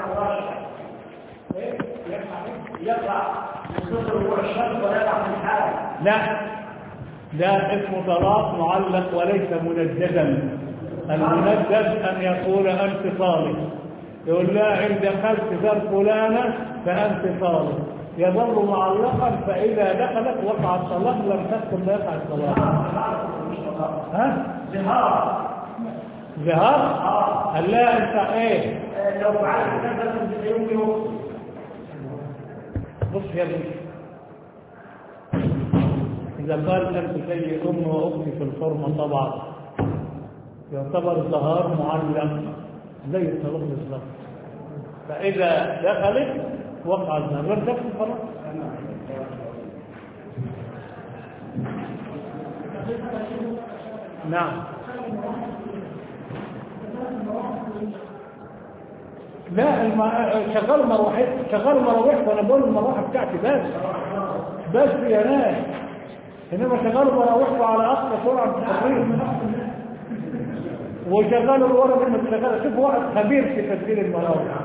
يقع يصدر هو الشرط ويقع في الحال. لا، ده اسمه طلاق معلق وليس منددا. المندد أن يقول أنت طالق، يقول لا إن دخلت دار فلانة فأنت طالق، يظل معلقا، فإذا دخلت وقع الطلاق لم تدخل لا يقع الطلاق. ها؟ زهار؟ لا أنت إيه؟ لو فعلت كذا يمكن. بص يا ابني، إذا قال أنت زي أم وأختي في الحرمة طبعا يعتبر الظهار معلق زي الطلاق بالظبط، فإذا دخلت وقع الظهار غير دخل خلاص. نعم. لا شغال مروحات، شغال مراوح، وانا بقول المروحه بتاعتي بس يا ناس، انما شغالوا مراوحه على اقصى سرعه التقرير وشغالوا الورق المتشغله. شوف واحد خبير في تسجيل المراوح.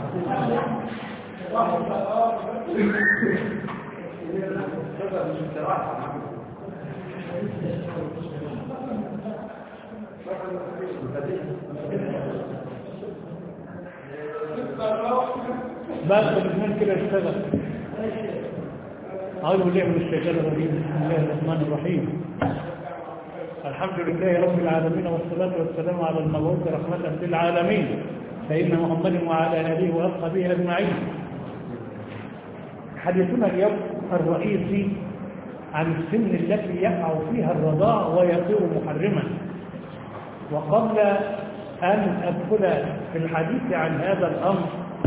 بس الاثنين كده اشتغل. أعوذ بالله من الشيطان الرجيم. بسم الله الرحمن الرحيم. الحمد لله رب العالمين، والصلاة والسلام على المبعوث رحمة للعالمين سيدنا محمد وعلى آله وأصحابه أجمعين. حديثنا اليوم الرئيسي عن السن التي يقع فيها الرضاع ويصير محرما. وقبل أن أدخل في الحديث عن هذا الأمر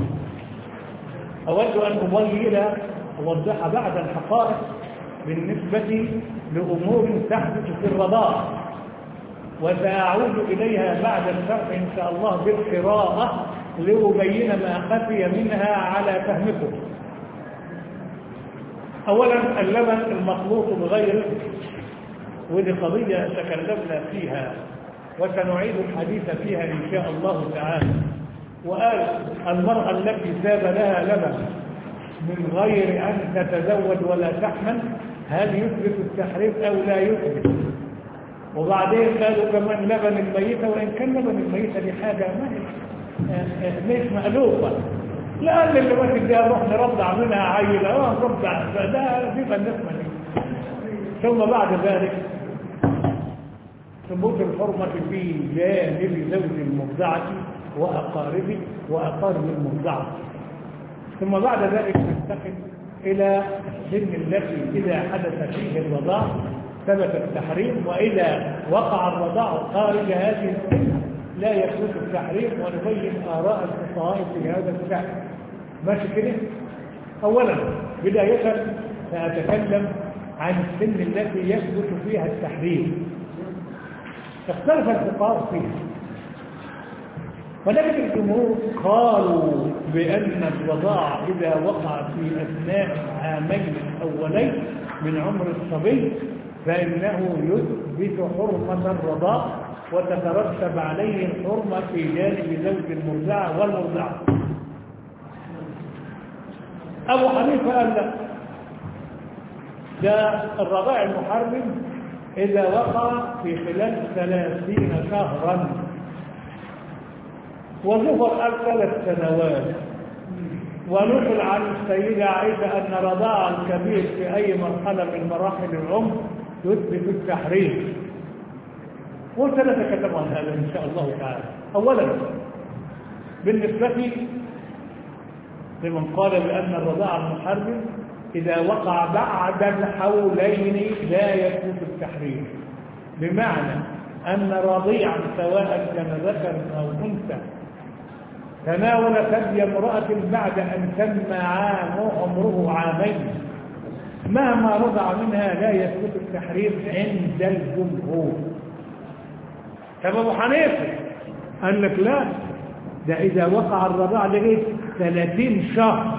أود أن أوضح بعض الحقائق بالنسبة لأمور تحدث في الرضاعة، وسأعود إليها بعد الشرح إن شاء الله بالقراءة لأبين ما خفي منها على فهمكم. أولا اللبن المخلوط بغيره، ودي قضية تكلمنا فيها وسنعيد الحديث فيها إن شاء الله تعالى. وقال المرأة التي ساب لها لبن من غير أن تتزوج ولا تحمل هل يثبت التحريم أو لا يثبت؟ وبعدين قالوا كمان لبن الميتة، وإن كان لبن الميتة دي حاجة مش مألوفة، لأن اللي ما تديها روح نرضع منها عيلة نرضع، فده بيبقى النسمة دي. ثم بعد ذلك ثبوت الحرمة في جانب زوج المرضعة وأقارب المرضعة. ثم بعد ذلك ننتقل إلى السن التي إذا حدث فيه الرضاع ثبت التحريم، وإذا وقع الرضاع خارج هذه السن لا يثبت التحريم، ونبين آراء الفقهاء في هذا الشأن. ماشي كده؟ أولا بداية سأتكلم عن السن التي يثبت فيها التحريم. اختلف الفقهاء فيها، ولكن الجمهور قالوا بأن الرضاع إذا وقع في أثناء العامين الأولين من عمر الصبي فإنه يثبت حرمة الرضاع وتترتب عليه الحرمة في جانب زوج المرضعة والمرضعة. أبو حنيفة قال لا، ده الرضاع المحرم إذا وقع في خلال 30 شهرا، وظهر قال 3 سنوات. ونقل عن السيدة عائشة أن رضاع الكبير في أي مرحلة من مراحل العمر يثبت التحريم، وسنتكلم عن هذا إن شاء الله تعالى. أولا بالنسبة لمن قال بأن الرضاع المحرم إذا وقع بعد الحولين لا يثبت التحريم، بمعنى أن رضيعا سواء كان ذكر أو أنثى تناول ثدي امرأة بعد أن تم عمره 2 عام مهما رضع منها لا يثبت التحريم عند الجمهور. طب أبو حنيفة قال لك لا، ده إذا وقع الرضاع لغاية 30 شهر،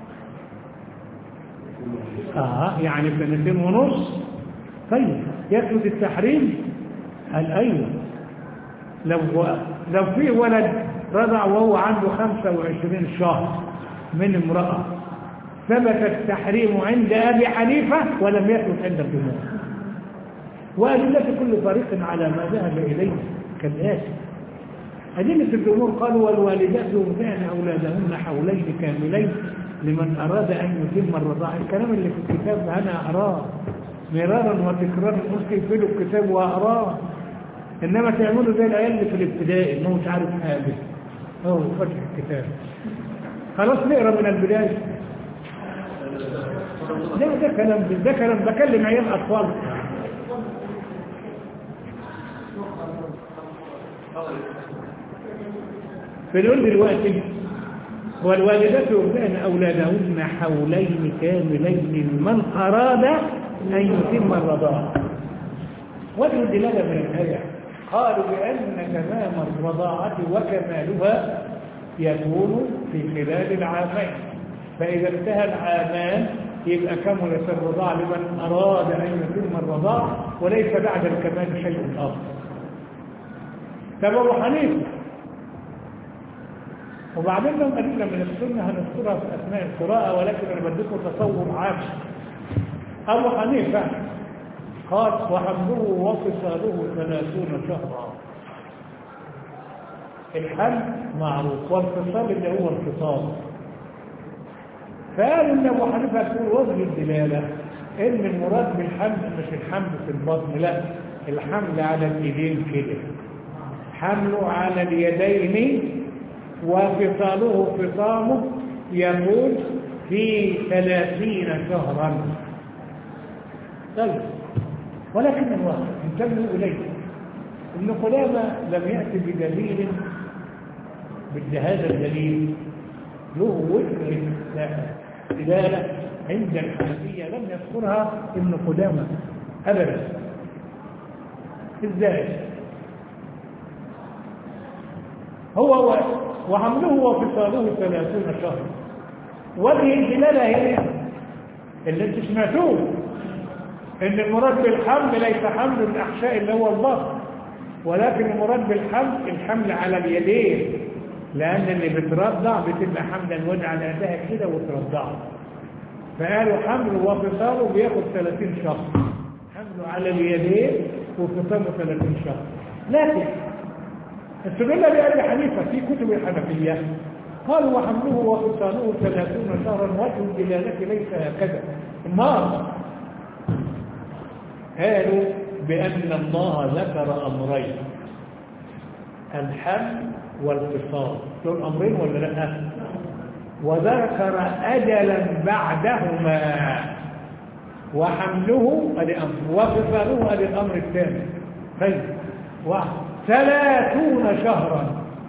يعني 2 ونص. طيب يثبت التحريم؟ قال أيوه، لو في ولد رضع وهو عنده 25 شهر من امرأة ثبت التحريم عند أبي حنيفة ولم يثبت عند الجمهور. وأدلة كل فريق على ما ذهب إليه كالآتي: أدلة الجمهور قالوا والوالدات يرضعن أولادهن حولين كاملين لمن أراد أن يتم الرضاعة. الكلام اللي في الكتاب أنا أراه مرارا وتكرارا، ممكن يقفلوا الكتاب وأراه، إنما تعملوا زي العيال اللي في الابتدائي إنه مش عارف حاجة هو فتح الكتاب خلاص نقرأ من البداية. ده كلام بكلم عيال أطفال. فنقول دلوقتي والوالدات يرضعن أولادهن حولين كاملين لمن أراد أن يتم الرضاعة. وجه الدلالة من الآية قالوا بأن تمام الرضاعة وكمالها يكون في خلال العامين، فإذا انتهى العامان يبقى كملت الرضاعة لمن أراد أن يتم الرضاعة وليس بعد الكمال شيء آخر. أبو حنيفة وبعدين لهم أدلة من السنة هنذكرها في أثناء القراءة، ولكن أنا بديكم تصور عام. أبو حنيفة قال وحمله وفصاله 30 شهرا. الحمل معروف والفصال اللي هو الفصال. فقال إن أبو حنيفة يقول وجه الدلالة إن المراد بالحمل مش الحمل في البطن، لا، الحمل على اليدين كده، حمله على اليدين وفصاله فصامه يكون في 30 شهرا. طيب ولكن الواقع انتبهوا إليه ابن قدامة لم يأتي بدليل هذا الدليل له وجه دلالة عند الحنفية لم يذكرها ابن قدامة أبدا. إزاي؟ هو وحمله وفصاله 30 شهرا. وجه الدلالة هي اللي انت سمعتوه ان المراد بالحمل ليس حمل الأحشاء اللي هو البطن، ولكن المراد بالحمل الحمل على اليدين، لأن اللي بترضع بتبقى حمل الوجه على يدها كده وترضعه. فقالوا حمل وفصاله بياخد 30 شهر، حمله على اليدين وفصاله 30 شهر. لكن استدل بأبي حنيفة في كتب الحنفية قالوا وحمله وفصاله 30 شهرا وجه الدلالة ليس هكذا. النار قالوا بأن الله ذكر أمرين: الحمل والفصال، دول أمرين ولا لا؟ وذكر أجلا بعدهما، وحمله ادي امر وفصاله ادي الامر الثاني. طيب 30 شهرا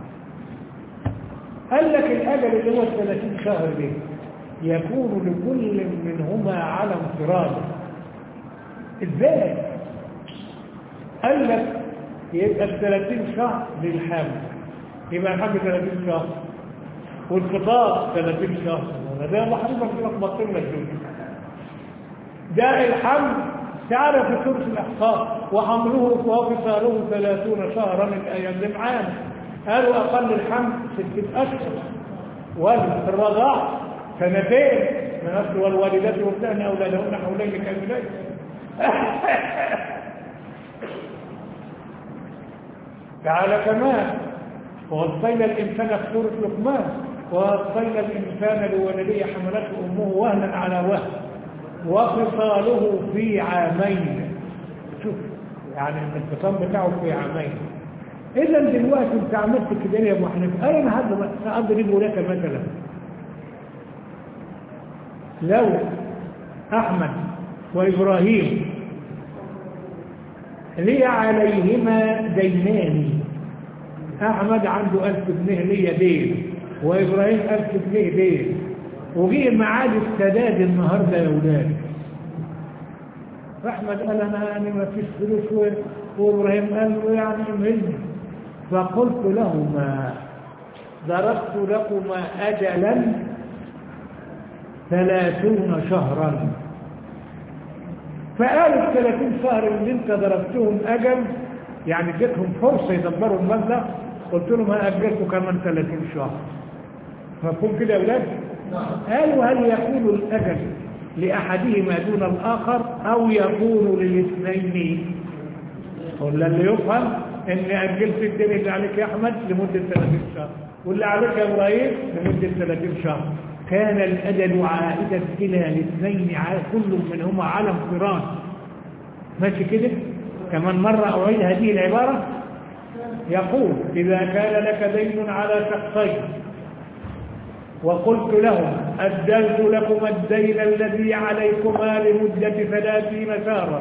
قال لك الاجل اللي هو 30 شهر دي يكون لكل منهما على انفراده. ازاي؟ قال لك يبقى 30 شهر للحمل، يبقى الحمل 30 شهر والفطار 30 شهر. ده محرومه في لخبطتنا الدنيا. ده الحمل تعرف في سورة الأحقاف وحمله وفصاله 30 شهرا من الأيام اللي معانا. قالوا أقل الحمل 6 أشهر والرضاع 2 من أصل والوالدات يرضعن أولادهن حولين كاملين. تعالى كمان ووصينا الإنسان في سورة لقمان ووصينا الإنسان لولده حملته أمه وهنا على وهن وفصاله في عامين. شوف يعني الانفصام بتاعه في عامين. إذا دلوقتي انت عملت كده يا ابو حنيفه، انا هقدر اقول لك مثلا لو احمد وابراهيم لي عليهما دينان، احمد عنده 1000 جنيه ليا دين وابراهيم 1000 جنيه دين، وجي معاد السداد النهارده يا ولاد. احمد قال انا يعني ما فيش فلوس، وابراهيم قال له يعني مهلني. فقلت لهما ضربت لكما اجلا 30 شهرا. فقالوا 30 شهر اللي انت ضربتهم اجل يعني اديتهم فرصه يدبروا المبلغ، قلت لهم هأجلكم كمان 30 شهر. مفهوم كده يا أولاد؟ قالوا هل يكون الأجل لأحدهما دون الآخر أو يكون للاثنين؟ قلنا اللي يفهم إني أجلت الدين اللي عليك يا أحمد لمدة 30 شهر واللي عليك يا إبراهيم لمدة 30 شهر. كان الأجل عائدا إلى الاثنين كل منهما على انفراد. ماشي كده؟ كمان مرة أعيد هذه العبارة. يقول إذا كان لك دين على شخصين وقلت لهم أجلت لكم الدين الذي عليكما لمدة 30 شهرا،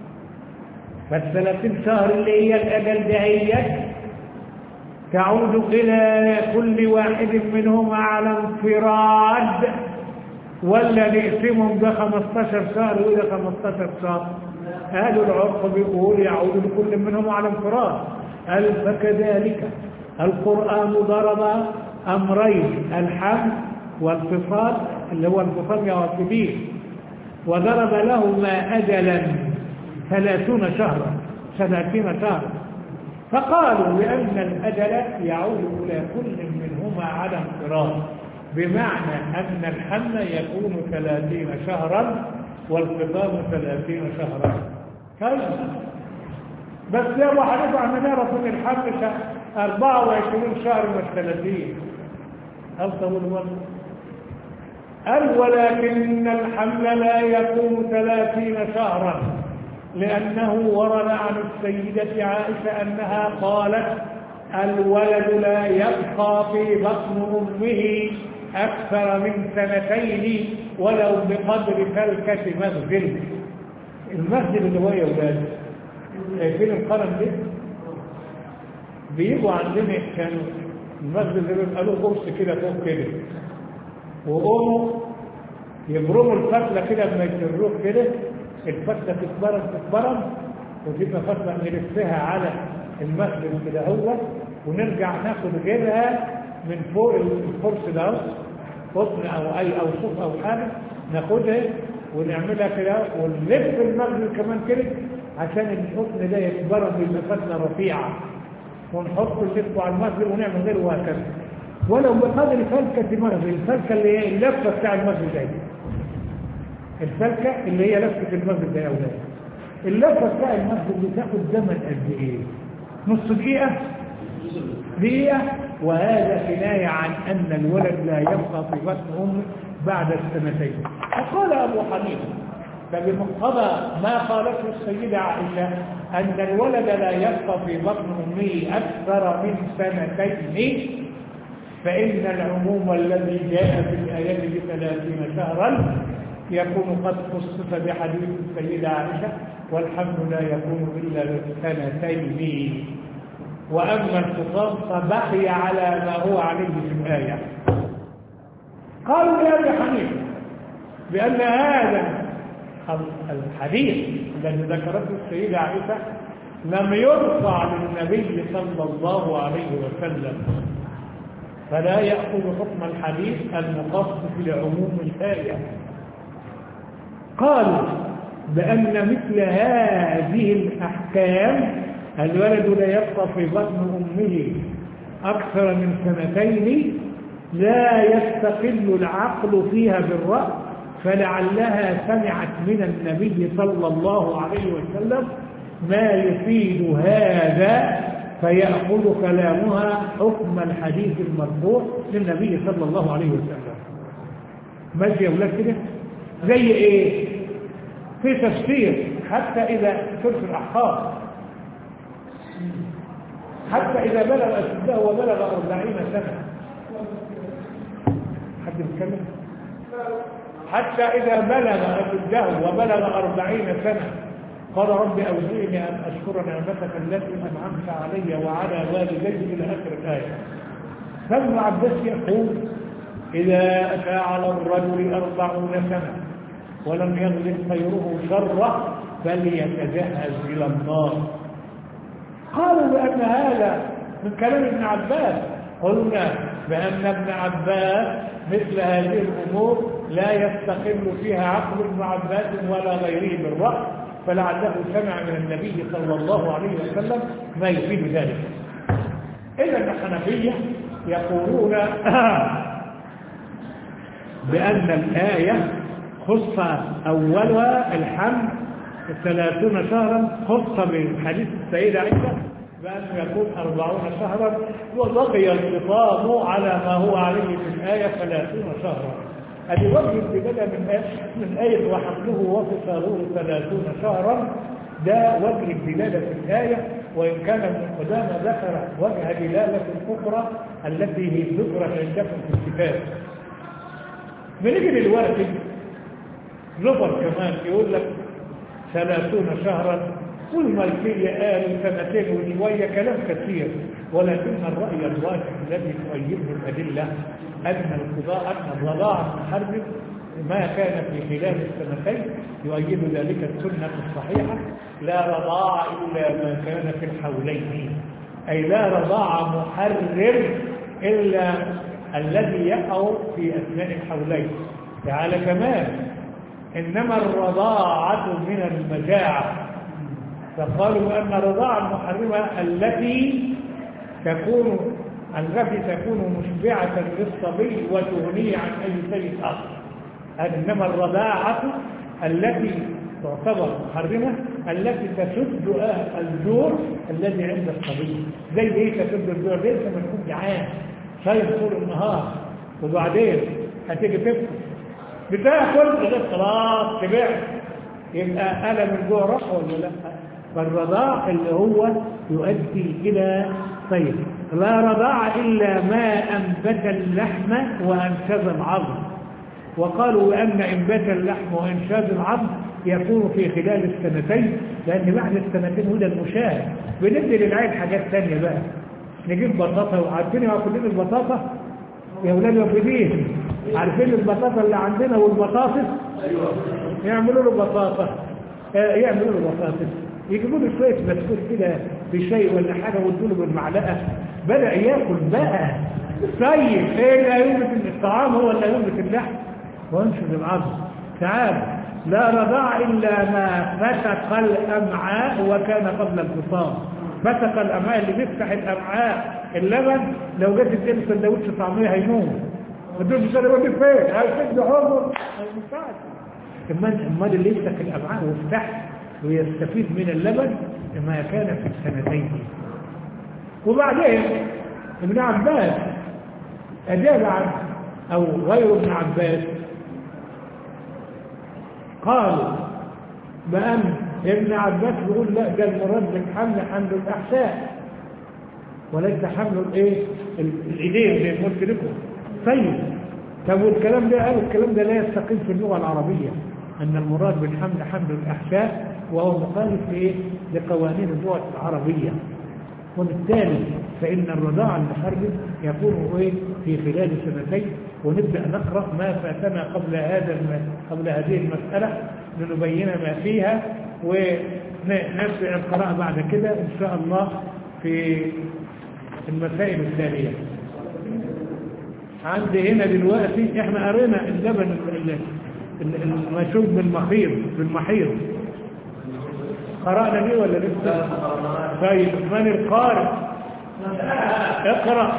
فال30 شهر اللي هي الأجل دهيت تعود إلى كل واحد منهما على انفراد، ولا نقسمهم ب 15 شهر وإلى 15 شهر؟ قالوا العرف بيقول يعود لكل منهم على انفراد. قال فكذلك القرآن ضرب أمرين، الحمل والانفصال اللي هو انفصال يواسبيه، وضرب لهما أجلا 30 شهرا 30 شهرا. فقالوا بأن الأجل يعود إلى كل منهما على انفراد، بمعنى أن الحمل يكون 30 شهرا والخطاب 30 شهرا. كيف؟ بس يا ابو حنيفه عم نعرف ان الحمل 24 شهر مش 30. هل طول الوقت؟ قال ولكن الحمل لا يكون 30 شهرا، لأنه ورد عن السيدة عائشة أنها قالت الولد لا يبقى في بطن أمه أكثر من 2 ولو بقدر فلكة مغزل. المغزل اللي هو يا ولاد شايفين القلم ده؟ بيجوا عندنا كانوا المغزل اللي بيبقى له قرص كده فوق كده، وقوموا يبرموا الفتلة كده لما يسروه كده الفتلة تتبرم وتبقى فتلة نلفها على المغزل كده هو، ونرجع ناخد غيرها من فوق القرص ده قطن او اي او صوف او حاجه، ناخدها ونعملها كده ونلف المغزل كمان كده عشان القطن ده يتبرد بفتله رفيعه، ونحط اللف على المغزل ونعمل غيره وهكذا. ولو بقدر فلكه مغزل، الفلكه اللي هي اللفه بتاع المغزل ده، الفلكه اللي هي لفه المغزل ده يا اولاد، اللفه بتاع المغزل بتاخد زمن قد ايه؟ نص دقيقه؟ دقيقة. وهذا كناية عن أن الولد لا يبقى في بطن أمه بعد 2. فقال أبو حنيفة فبمقتضى ما قالته السيدة عائشة أن الولد لا يبقى في بطن أمه أكثر من 2، فإن العموم الذي جاء في الآيات ب30 شهرا يكون قد خصص بحديث السيدة عائشة، والحمل لا يكون إلا ب2. وأما الخطاب فبقي على ما هو عليه في الآية. قالوا يا أبي حنيفة بأن هذا الحديث الذي ذكرته السيدة عائشة لم يرفع للنبي صلى الله عليه وسلم، فلا يأخذ حكم الحديث المخصص لعموم الآية. قالوا بأن مثل هذه الأحكام الولد لا يبقى في بطن أمه أكثر من 2 لا يستقل العقل فيها بالرأي، فلعلها سمعت من النبي صلى الله عليه وسلم ما يفيد هذا فيأخذ كلامها حكم الحديث المرفوع للنبي صلى الله عليه وسلم. ماشي يا أولاد كده؟ زي إيه؟ في تفسير حتى إذا سورة الأحقاف حتى إذا بلغ أشده وبلغ 40 سنة. حد بيتكلم؟ حتى إذا بلغ أشده وبلغ 40 سنة قال رب أوزعني أن أشكر نعمتك التي أنعمت علي وعلى والدي إلى آخر الآية. فابن عباس يقول إذا أتى على الرجل 40 سنة ولم يغلب خيره شره فليتجهز إلى النار. قالوا بأن هذا من كلام ابن عباس. قلنا بأن ابن عباس مثل هذه الأمور لا يستقل فيها عقل ابن عباس ولا غيره بالرأي، فلعله سمع من النبي صلى الله عليه وسلم ما يفيد ذلك. إلا أن الحنفية يقولون بأن الآية خص أولها الحمل 30 شهرا، خص بحديث السيدة عائشة بأنه يكون 40 شهرا، وبقي الخطاب على ما هو عليه في الآية 30 شهرا. هذه وجه الدلالة من آية وحمله وفصاله 30 شهرا، ده وجه الدلالة في الآية، وإن كان ابن قدامة ذكر وجه دلالة أخرى التي هي ذكرت عندكم في الكتاب. بنيجي دلوقتي زبر كمان يقول لك 30 شهرا، والمالكية قالوا 2 وشوية، كلام كثير، ولكن الرأي الواضح الذي تؤيده الأدلة أن الرضاعة المحرم ما كان في خلال السنتين يؤيد ذلك السنة الصحيحة: لا رضاعة إلا ما كان في الحولين، أي لا رضاعة محرم إلا الذي يقع في أثناء الحولين. تعالى كمان: إنما الرضاعة من المجاعة، فقالوا أن الرضاعة المحرمة التي تكون مشبعة للصبي وتغنيه عن أي شيء آخر. إنما الرضاعة التي تعتبر محرمة التي تسد الجوع الذي عند الصبي. زي ايه تسد الجوع؟ ليس من يكون جعان شايف طول النهار وبعدين هتيجي تفطر بتاكل غير خلاص تبعت، يبقى ألم الجوع راح ولا لا؟ فالرضاع اللي هو يؤدي إلى طيب لا رضاع إلا ما أنبت اللحم وأنشز العظم. وقالوا أن إنبات اللحم وإنشاز العظم يكون في خلال السنتين، لأن بعد السنتين هدى المشاهد بندي للعين حاجات ثانية بقى، نجيب بطاطا، وعارفين كلنا البطاطا يا ولاد وفدين، عارفين البطاطا اللي عندنا والبطاطس، يعملوا له بطاطا، يعملوا له بطاطس، يجيبوا له شويه بسكوت كده بشيء ولا حاجه ويدوا له بالمعلقه، بدا ياكل بقى. طيب ايه اللي ينبت الطعام؟ هو اللي ينبت اللحم وينشز العظم. تعال: لا رضاع الا ما فتق الامعاء وكان قبل الفصام. فتق الامعاء اللي بيفتح الامعاء، اللبن لو جت تديله سندوتش طعميه هيموت. الدكتور مش هيقول لك فين؟ هيسد حضر، ما ينفعش. امال اللي يفتح الامعاء ويفتح ويستفيد من اللبن ما كان في السنتين. وبعدين ابن عباس أجاب عنه أو غير ابن عباس، قالوا بأن ابن عباس بيقول لا، ده المراد بالحمل حمل الأحشاء وليس حمل الإيدين زي ما قلت لكم. طيب طب والكلام ده قالوا الكلام ده لا يستقيم في اللغة العربية، أن المراد بالحمل حمل الأحشاء، وهو مخالف لقوانين اللغة العربية. وبالتالي فإن الرضاع المحرم يكون في خلال سنتين. ونبدأ نقرأ ما فاتنا قبل هذه المسألة لنبين ما فيها، ونبدأ القراءة بعد كده إن شاء الله في المسائل التالية. عندي هنا دلوقتي احنا قرينا اللبن المشوب بالمحيض، قرأنا ليه ولا لسه؟ طيب من القارئ؟ اقرأ.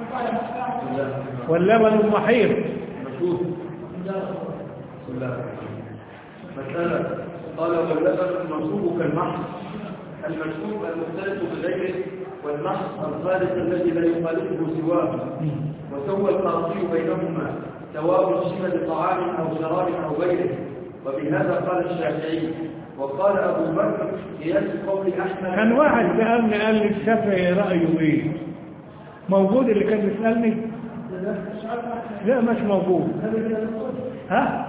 واللبن المحيض مشهور. بسم الله. مسألة. قال: واللبن المشوب كالمحض، المشوب المختلط بغيره، والمحض الخالص الذي لا يخالطه سواه، وسوى القاضي بينهما سواء شبه طعام او شراب او غيره. وبهذا قال الشافعي. وقال ابو بكر قياس قول احمد. كان واحد سألني قال لي الشافعي رأيه ايه؟ موجود اللي كان بيسألني؟ لا مش موجود. ها؟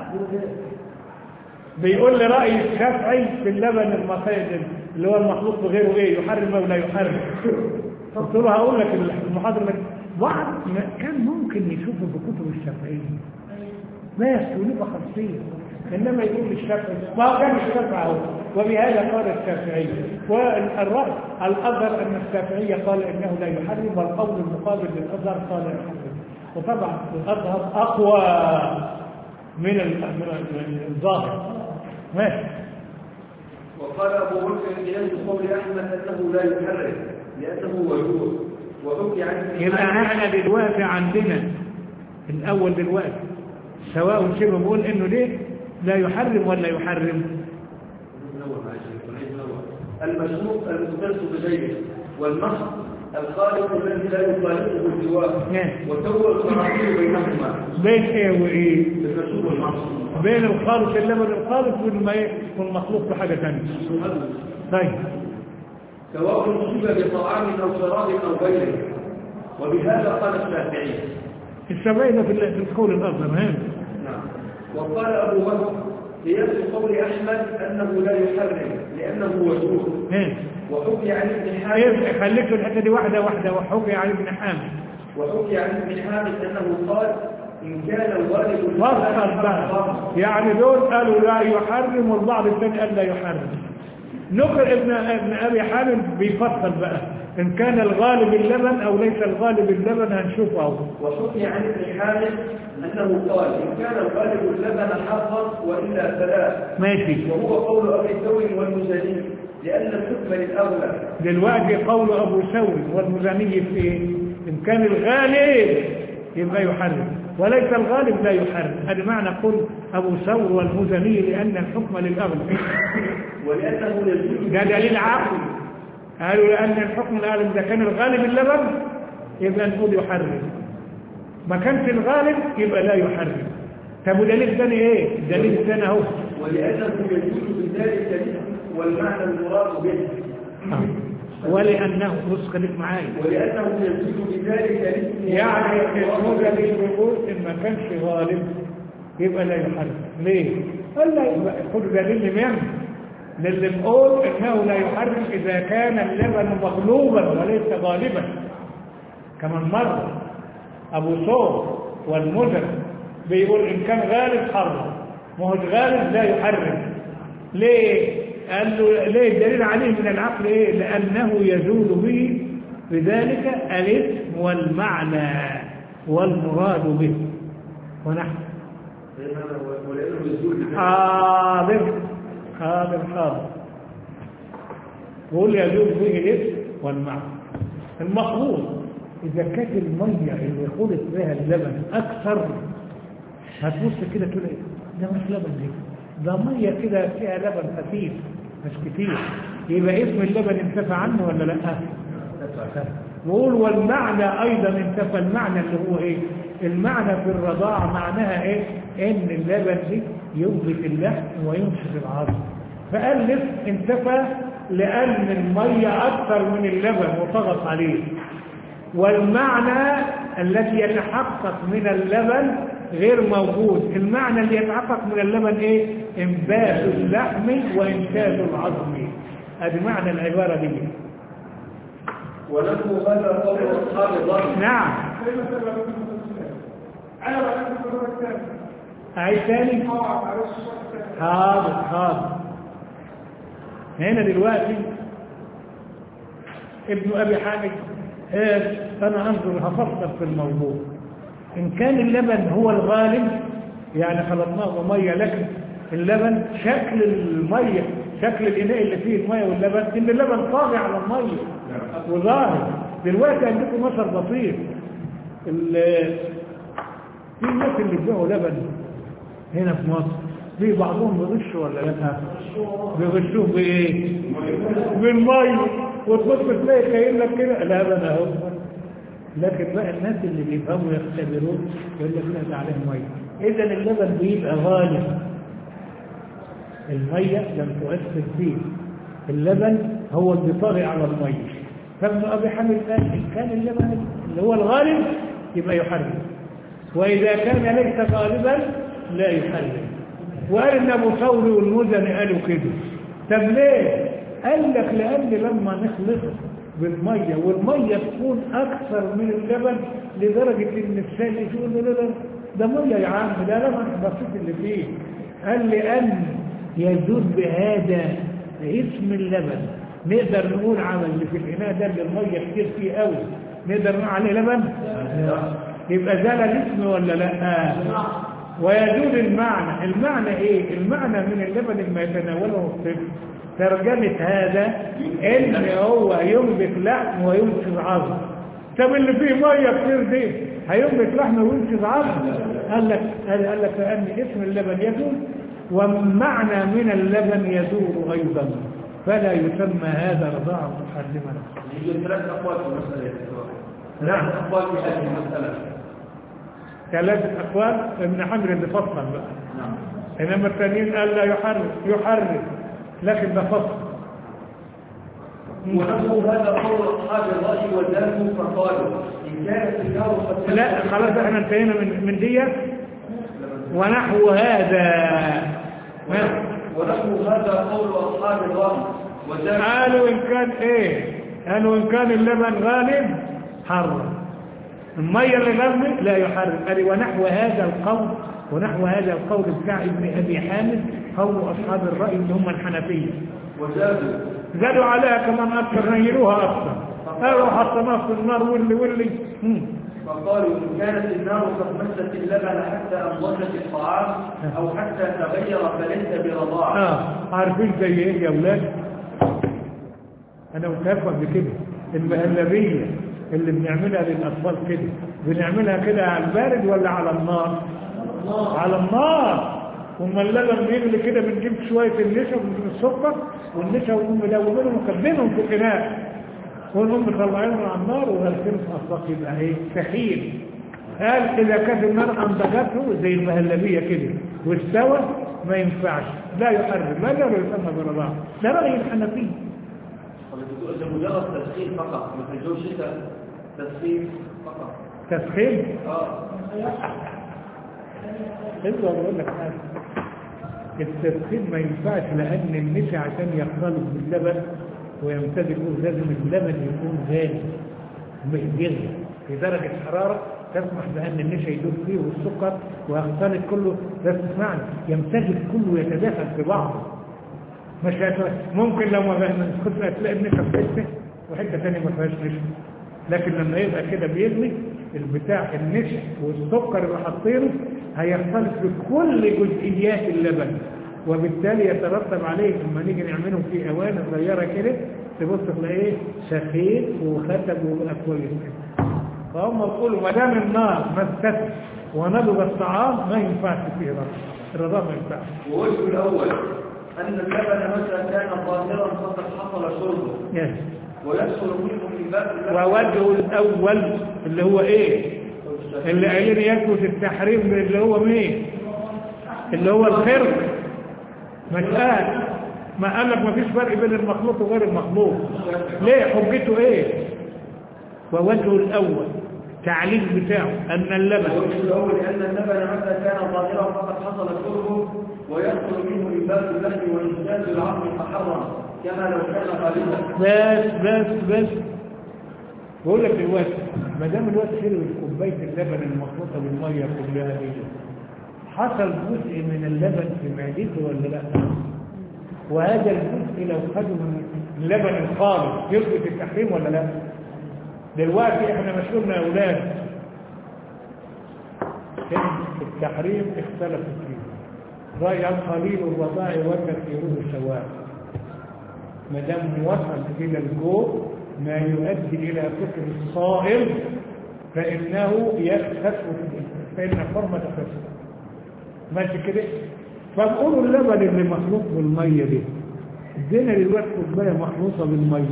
بيقول لي رأي الشافعي في اللبن المصيد اللي هو المخلوط بغيره ايه؟ يحرم او لا يحرم؟ قلت له هقول لك المحاضرة بعض كان ممكن يشوفه بكتب الشافعية ناس ونبقى خمسين، انما يقول الشافعي ما هو كان الشافعي اهو. وبهذا قال الشافعي. والرأي الأظهر أن الشافعية قال إنه لا يحرم، والقول المقابل للأظهر قال يحرم. وطبعا الأظهر أقوى من الظاهر. ماشي. وقال أبو بكر قياس قول أحمد أنه لا يحرم لأنه وجوه، وحكي عن يبقى احنا دلوقتي عندنا الاول دلوقتي سواء شبه بقول انه ليه لا يحرم ولا يحرم. المشروط المختص بغيره والنص الخالق الذي لا يخالفه الجواب وتو القرابين بينهما. بين ايه وايه؟ المشروط والنص بين الخالق اللبن الخالق والمخلوق بحاجه ثانيه. طيب سواء أصيب بطعام أو شراب أو غيره، وبهذا قال الشافعي. الشافعي في القول الأظهر. نعم. وقال أبو بكر قياس قول أحمد أنه لا يحرم لأنه وجود. وحكي عن ابن حامد خليك في الحتة دي واحدة وحكي عن ابن حامد. وحكي عن ابن حامد أنه قال إن كان الوالد فصل بقى، يعني دول قالوا لا يحرم والبعض الثاني قال لا يحرم. نقل ابن أبي حامد بيفصل بقى إن كان الغالب اللبن أو ليس الغالب اللبن هنشوفه. وحكي عن ابن حامد أنه قال إن كان الغالب اللبن حقا وإلا فلا. ماشي. وهو قول أبي ثور والمزني لأن الحكم للأولى. دلوقتي قول أبو ثور والمزني في إيه؟ إن كان الغالب يبقى يحرم وليس الغالب لا يحرم. هذا معنى قول أبو ثور والمزني لأن الحكم للأغلب ولأنه يجوز. ده دليل عقلي. قالوا لأن الحكم الأغلب إذا كان الغالب اللبن يبقى نقول يحرم، ما كانش الغالب يبقى لا يحرم. طب ودليل ثاني ايه؟ الدليل الثاني اهو. ولأنه يجوز بذلك والمعنى المراد به. ولأنه بص خليك معايا. ولأنه يجوز بذلك يعني المدلل بيقول إن ما كانش غالب يبقى لا يحرم. ليه؟ قال لا يبقى خد دليل من للي بيقول إنه لا يحرم إذا كان اللبن مغلوبا وليس غالبا. كمان مرة أبو ثور والمزن بيقول إن كان غالب حرم ما هو غالب لا يحرم. ليه؟ قال له ليه؟ الدليل عليه من العقل إيه؟ لأنه يزول به بذلك الاسم والمعنى والمراد به. ونحن حاضر قول يزول به الاسم والمعنى. المخلوط إذا كانت المية اللي خلط بها اللبن أكثر هتبص كده تقول إيه؟ ده مش لبن دي، ده مية كده فيها لبن خفيف مش كتير، يبقى اسم اللبن انتفى عنه ولا لا؟ وقول والمعنى أيضا انتفى. المعنى اللي هو إيه؟ المعنى في الرضاعة معناها إيه؟ إن اللبن دي ينبت اللحم وينشف العظم. فقال لسه انتفى لأن المية أكثر من اللبن وطغط عليه. والمعنى الذي يتحقق من اللبن غير موجود. المعنى اللي يتحقق من اللبن ايه؟ انبات اللحم وانتاج العظم. هذا معنى العبارة دي. ولكم هذا قول أصحاب الظن. نعم. أعيد ثاني. حاضر. هنا دلوقتي ابن أبي حامد أنا أنظر هفصل في الموضوع. إن كان اللبن هو الغالب يعني خلطناه بمية، لكن اللبن شكل المية شكل الإناء اللي فيه المية واللبن إن اللبن طاغي على المية وظاهر. دلوقتي عندكم مثل بسيط، في الناس اللي بيبيعوا لبن هنا في مصر في بعضهم بيغشوا ولا لا؟ بيغشوه بايه؟ بالميه. وتبص تلاقي كاين لك كده لبن اهو. لكن بقى الناس اللي بيفهموا يختبرون يقول لك لا ده عليه ميه. اذا اللبن بيبقى غالي، الميه لم تؤثر فيه، اللبن هو اللي طاغي على الميه. فابن ابي حامد قال ان كان اللبن اللي هو الغالب يبقى يحرم، واذا كان ليس غالبا لا يحرم. وقال ان ابو ثور والمزني قالوا كده. طب ليه؟ قال لك لان لما نخلط بالميه والميه تكون اكثر من اللبن لدرجه ان السائل يقول له لا ده ميه يا عم، ده لبن بسيط اللي فيه. قال لان يزول بهذا اسم اللبن نقدر نقول عمل اللي في الاناء ده اللي الميه كتير فيه قوي نقدر نقول عليه لبن؟ يبقى زال الاسم ولا لا؟ ويزول المعنى. المعنى ايه؟ المعنى من اللبن لما يتناوله الطفل. ترجمة هذا ان هو ينبت لحم وينشف عظم. طب اللي فيه ميه كتير دي هينبت لحمه وينشز عظم؟ قال لك لان اسم اللبن يدور ومعنى من اللبن يدور ايضا، فلا يسمى هذا رضاعا محرما. يوجد 3 أقوال في المسألة. نعم 3 أقوال في هذه المسألة. 3 أقوال ابن حجر اللي فصل بقى. نعم. إنما الثانيين قال لا يحرم لكن ده فصل. ونحو هذا قول أصحاب الرأي والدم فقالوا إن كانت النار قد لا خلاص احنا انتهينا من دي. ونحو هذا ونحو هذا قول أصحاب الرأي والدم قالوا إن كان قالوا إن كان اللبن غالب حرم، المية اللي غالبة لا يحرم. قال ونحو هذا القول بتاع ابن أبي حامد قول أصحاب الرأي اللي هم الحنفية. زادوا عليها كمان أكثر، نيلوها أكثر، قالوا حطماها في النار واللي فقالوا إن كانت النار قد مست اللبن حتى أنضجت الطعام أو حتى تغير فليس برضاعة. عارفين زي إيه يا أولاد؟ أنا متأكد بكده المهلبية اللي بنعملها للأطفال كده بنعملها كده على البارد ولا على النار؟ على النار. وما اللبن بيغلي كده بنجيب شوية النشا ونجيب السكر والنشا ونقوم مدوبينهم ومكبينهم في قناع ونقوم مطلعينهم على النار وغالفين في أطباق يبقى سخين. قال إذا كانت النار أنضجته زي المهلبية كده واستوى ما ينفعش، لا يحرم، لا يسمى برضاعة. ده رأي الحنفية. ده مجرد تسخين فقط، ما تجوش تسخين فقط. تسخين؟ انت بقول لك حاجه، التسخين ما ينفعش لان النشا عشان يختلط باللبن ويمتزج لازم اللبن يكون غالي يغلي في درجه حراره تسمح بان النشا يدوب فيه والسكر ويختلط كله، بس اسمعني يمتزج كله يتداخل في بعضه. مش ممكن لو ما كنت هتلاقي النشا في حته وحته ثانيه ما فيهاش نشا، لكن لما يبقى كده بيغلي البتاع النشا والسكر اللي حاطينه هيختلط بكل جزئيات اللبن، وبالتالي يترتب عليه لما نيجي نعمله في اواني صغيره كده تبص تلاقيه سخين وختم وبقى كويس كده. فهم يقولوا ما دام النار مست ونضج الطعام ما ينفعش فيه الرضاعه ما ينفعش. ووجه الاول ان اللبن متى كان ظاهرا فقد حصل شربه ويحصل منه من باب اللبن. ووجه الاول اللي هو اللي قايلين يثبت التحريم اللي هو مين؟ اللي هو الخرق. مش قال ما قال لك ما فيش فرق بين المخلوق وغير المخلوق. ليه حجته ووجه الاول تعليل بتاعه ان اللبن ووجه الاول ان اللبن متى كان ظاهرا فقد حصل شربه ويحصل منه من باب اللحم وانسداد العظم فحرم كما لو كان غالبا. بس بقول لك دلوقتي ما دام الوقت شرب كوبايه اللبن المخلوطه بالميه كلها دي حصل جزء من اللبن في معدته ولا لا؟ وهذا الجزء لو خدوا من اللبن الخالص يثبت التحريم ولا لا؟ دلوقتي احنا مشغولنا يا اولاد التحريم اختلف فيه راي القليل الرضاع وكثيره سواء. ما دام وصل الى الجوع ما يؤدي إلى فكر الصائم فإنه يخفف فإن الحرمة تخفف. ماشي كده؟ فبقولوا اللبن اللي مخلوط بالمية دي ادينا دلوقتي كوباية مخلوطة بالمية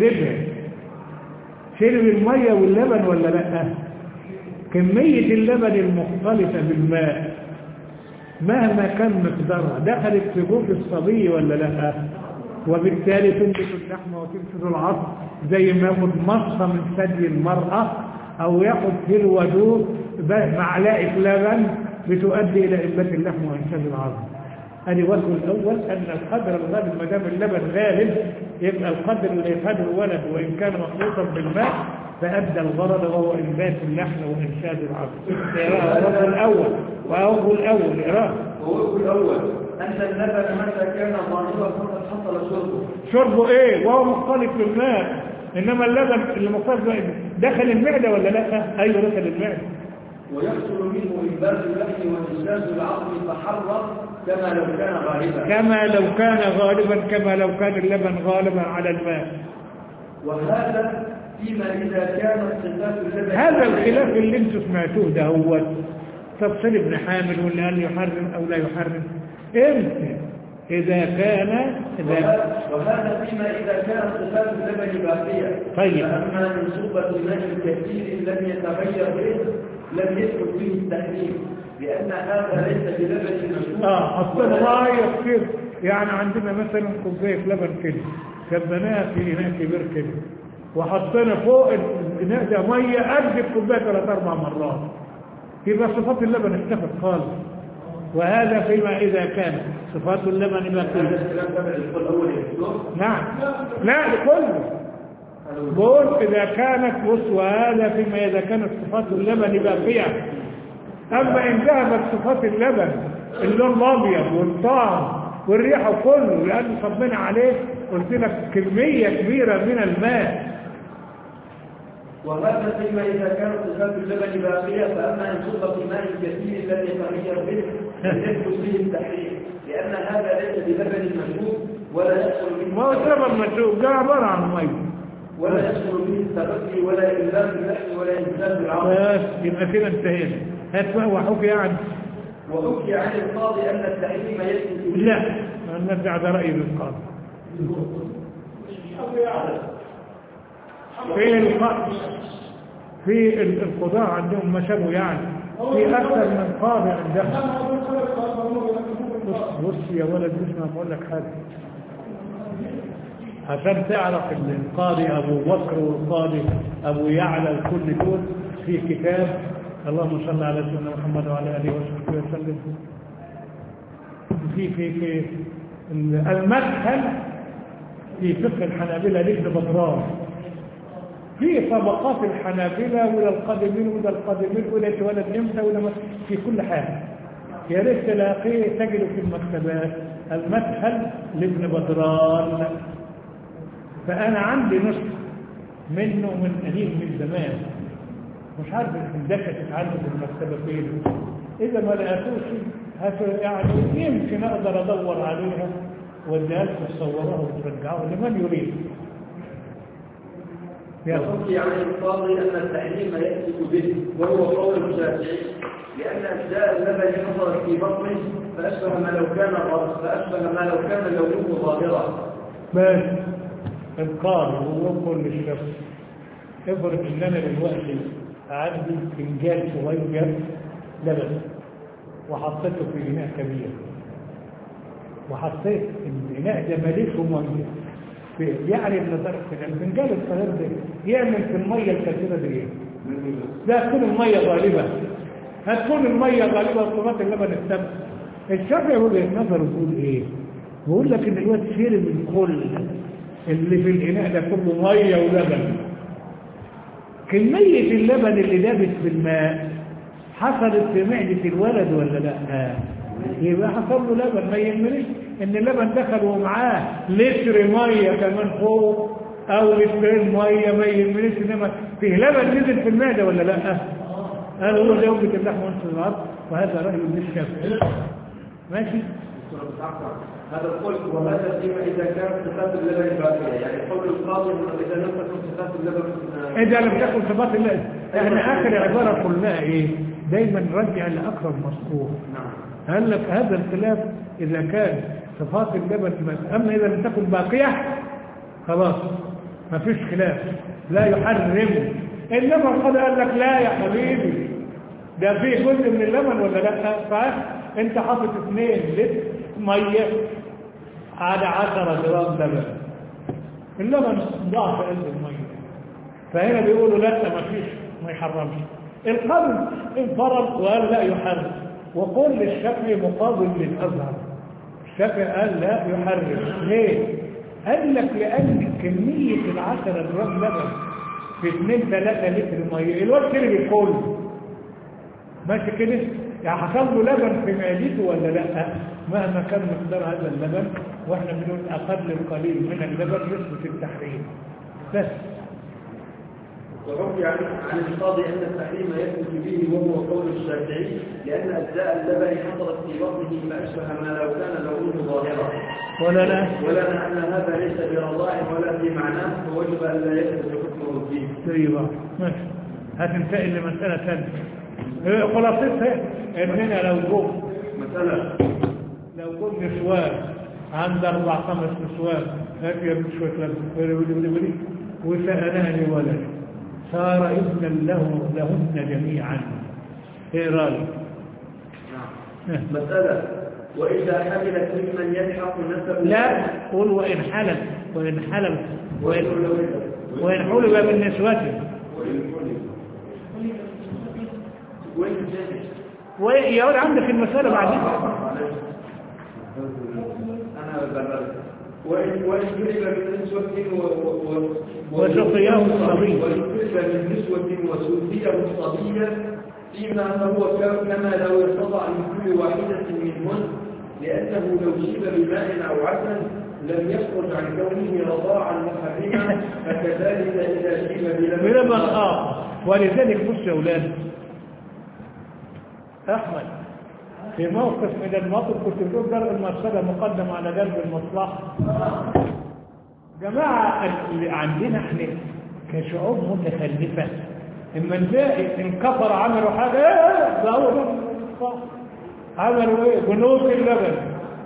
شرب المية واللبن ولا لا؟ كمية اللبن المختلطة بالماء مهما كان مقدارها دخلت في جوف الصبي ولا لا؟ وبالتالي تنبت اللحمة وتنشر العظم زي ما ياخد مصة من ثدي المرأة أو ياخد في الودود معلقة لبن بتؤدي إلى إنبات اللحم وإنشاد العظم. هذه وجه الأول أن القدر الغالب ما دام اللبن غالب يبقى القدر اللي يخده الولد وإن كان مخلوطا بالماء فأدى الغرض وهو إنبات اللحم وإنشاد العظم. وجه الأول ووجه الأول أن اللبن متى كان ظاهرا فقد حصل شربه وهو مختلط بالماء. إنما اللبن اللي مختلط دخل المعدة ولا لا؟ أيوه دخل المعدة. ويحصل منه إنبات اللحم وإنشاد العظم فحرم كما لو كان غالبا. كما لو كان اللبن غالبا على الماء. وهذا فيما إذا كانت صفات اللبن هذا الخلاف اللي انتم سمعتوه ده هو تفصيل ابن حامد واللي قال يحرم أو لا يحرم امتى إذا كان وهذا فيما إذا كانت صفات اللبن باقية. طيب. فأما من صوبة ماء كثير لم يتغير به لم يدخل فيه التحريم لأن هذا ليس بلبن مشروب. أصلا رايح كده يعني عندنا مثلا كوباية لبن كده كبناها في إناء كبير كده وحطينا فوق الإناء ده مية قد الكوباية 3-4 مرات يبقى صفات اللبن اختفت خالص. وهذا فيما إذا كان صفات اللبن باقية. هذا الكلام تبع القول الأول يا نعم لا لكله قول إذا كانت وهذا فيما إذا كانت صفات اللبن باقية. أما إن ذهبت صفات اللبن اللون الأبيض والطعم والريحة كله لأن صبنا عليه قلت لك كمية كبيرة من الماء. وهذا فيما إذا كانت صفات اللبن باقية. فأما إن صب ماء كثير لم يتغير به لم يدخل فيه التحريم لأن هذا ليس بلبن مشروب ولا يدخل به ما هو لبن مشروب ده عبارة عن مية ولا يدخل به التبدي ولا إلزام باللحم ولا إلزام بالعظم. بس يبقى كده انتهينا. هات بقى وحكي عن وحكي عن القاضي أن التحريم يثبت. لا نرجع ده رأي القاضي. في القضاء عندهم مشابه يعني في أكثر من قاضي عندهم. بص يا ولد اسمع بقول لك حاجة عشان تعرف ان القاضي أبو بكر والقاضي أبو يعلى الكل دول في كتاب اللهم صل على سيدنا محمد وعلى آله وصحبه وسلم في المدخل في فقه الحنابلة لابن بدران في طبقات الحنابلة ولا القادمين ولا القادمين ولا اتولد امتى ولا في كل حاجة. يا ريت تلاقيه تجده في المكتبات المدخل لابن بدران. فأنا عندي نسخ منه من قديم من زمان مش عارف الدكة تتعلم في المكتبة فين. إذا ما لقيتوش يعني يمكن أقدر أدور عليها واديها لكم تصوروها وترجعوها لمن يريد. وحكي عن القاضي أن التحريم يثبت به وهو قول الشافعي لأن أجزاء اللبن حصلت في بطنه فأشبه ما لو كان لونه ظاهرا. بس القاضي هو كل الشخص افرض ان انا دلوقتي عندي فنجان صغير لبن وحطيته في اناء كبير وحطيت الاناء ده مليته ميه يعني الفنجان الصغير ده يعمل في الميه الكثيره دي ايه؟ لا تكون الميه غالبا هتكون الميه غالبا وصفات اللبن السمك. الشافعي وجهه نظره بيقول ايه؟ بيقول لك ان الواد شرب من كل اللي في الاناء ده كله ميه ولبن. كميه اللبن اللي دابت في الماء حصلت في معده الولد ولا لا؟ يبقى حصل له لبن. ما يهمنيش ان اللبن دخل ومعاه لتر ميه كمان فوق او لترين ميه ما يهمنيش انما فيه لبن نزل في المعده ولا لا. هذا هو جوده اللحم والخضار وهذا راي ابن الشافعي. ماشي. هذا القول وهذا فيما إذا كانت صفات اللبن باقية يعني قول القاضي إذا لم تكن صفات اللبن إذا لم تكن صفات اللبن احنا آخر عبارة قلناها إيه؟ دايما نرجع لأقرب مذكور. قال لك هذا الخلاف إذا كان صفات اللبن أما إذا لم تكن باقية خلاص ما فيش خلاف لا يحرم. إنما قد قال لك لا يا حبيبي ده فيه جزء من اللبن ولا لا. فأنت حاطط 2 لتر ميه على 10 جرام لبن اللبن ضعف قلب الميه. فهنا بيقولوا لا ما فيش ما يحرمش. القاضي انفرد وقال لا يحرم وقل الشافعي مقابل للازهر. الشافعي قال لا يحرم. ليه؟ قال لك لان كميه 10 جرام لبن في 2-3 لتر ميه الواد شرب الكل ماشي كده يعني حصل له لبن في معدته ولا لا. مهما كان مقدار هذا اللبن واحنا بنقول اقل القليل من اللبن يثبت التحريم بس. وحكي عن القاضي ان التحريم يثبت به وهو قول الشافعي لان اجزاء اللبن حصلت في بطنه فاشبه ما لو كان لونه ظاهرا. ولا أن هذا ليس برضاع ولا في معناه فوجب أن لا يثبت حكمه فيه. طيب ماشي. هتنتقل لمسألة ثانية. خلاصتها إننا لو جم نسوان عند 4-5 نسوان هات يا ابن شوية لبن وسألاني ولد صار ابنا لهن جميعا. ايه رأيك؟ نعم. مسألة وإذا حملت ممن يلحق نسب لا قول وإن حلب وإن حلب من نسوته ويقول عندك المسألة بعدين. أنا ببرر وإن حلب من نسوة وسقياه الصبي وإن حلب من نسوة وسقيه الصبي فيما فهو كما لو ارتضع من كل واحدة منهن لأنه لو شرب بماء أو عسل لم يخرج عن كونه رضاعا محرما فكذلك إذا شرب بلبن آخر. ولذلك بص يا أولاد أحمد في موقف من المواقف كنت بتقول درء المفسدة مقدم على جلب المصلحة. جماعة اللي عندنا احنا كشعوب متخلفة اما نلاقي ان كفر عملوا حاجة ده هو عملوا ايه بنوك اللبن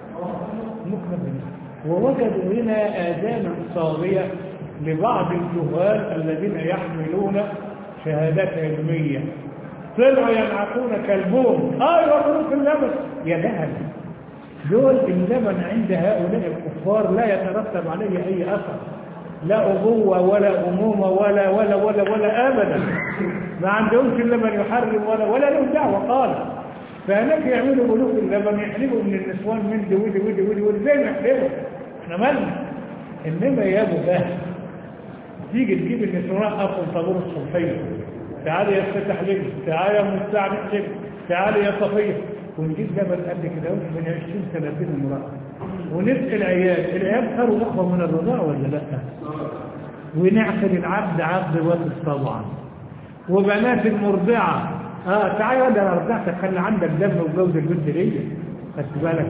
ووجدوا هنا آذانا صاغية لبعض الجهال الذين يحملون شهادات علمية طلعوا ينعقون كالبوم يوصلوا في اللبن يا جهل. دول اللبن عند هؤلاء الكفار لا يترتب عليه أي أثر لا أبوة ولا أمومة ولا ولا ولا ولا أبدا ما عندهمش اللبن يحرم ولا له دعوة قال. فهناك يعملوا بلوك اللبن يحلبوا من النسوان من دي ودي ودي ودي ودي زي ما يحلبوا احنا مالنا. إنما يا أبو جهل تيجي تجيب النسوان أقوم طابور الصبحية تعالي يا فتح لي تعالي يا مستعد لي تعالي يا صفية ونجيب لبن قد كده من 20-30 امرأة ونسأل العيال صاروا أخوة من الرضاعة ولا لا؟ ونعقد العبد عبد الوالد طبعا وبنات المرضعة تعالى ولا انا رضعتك خلي عندك دم وجوز البنت ليا خدت بالك.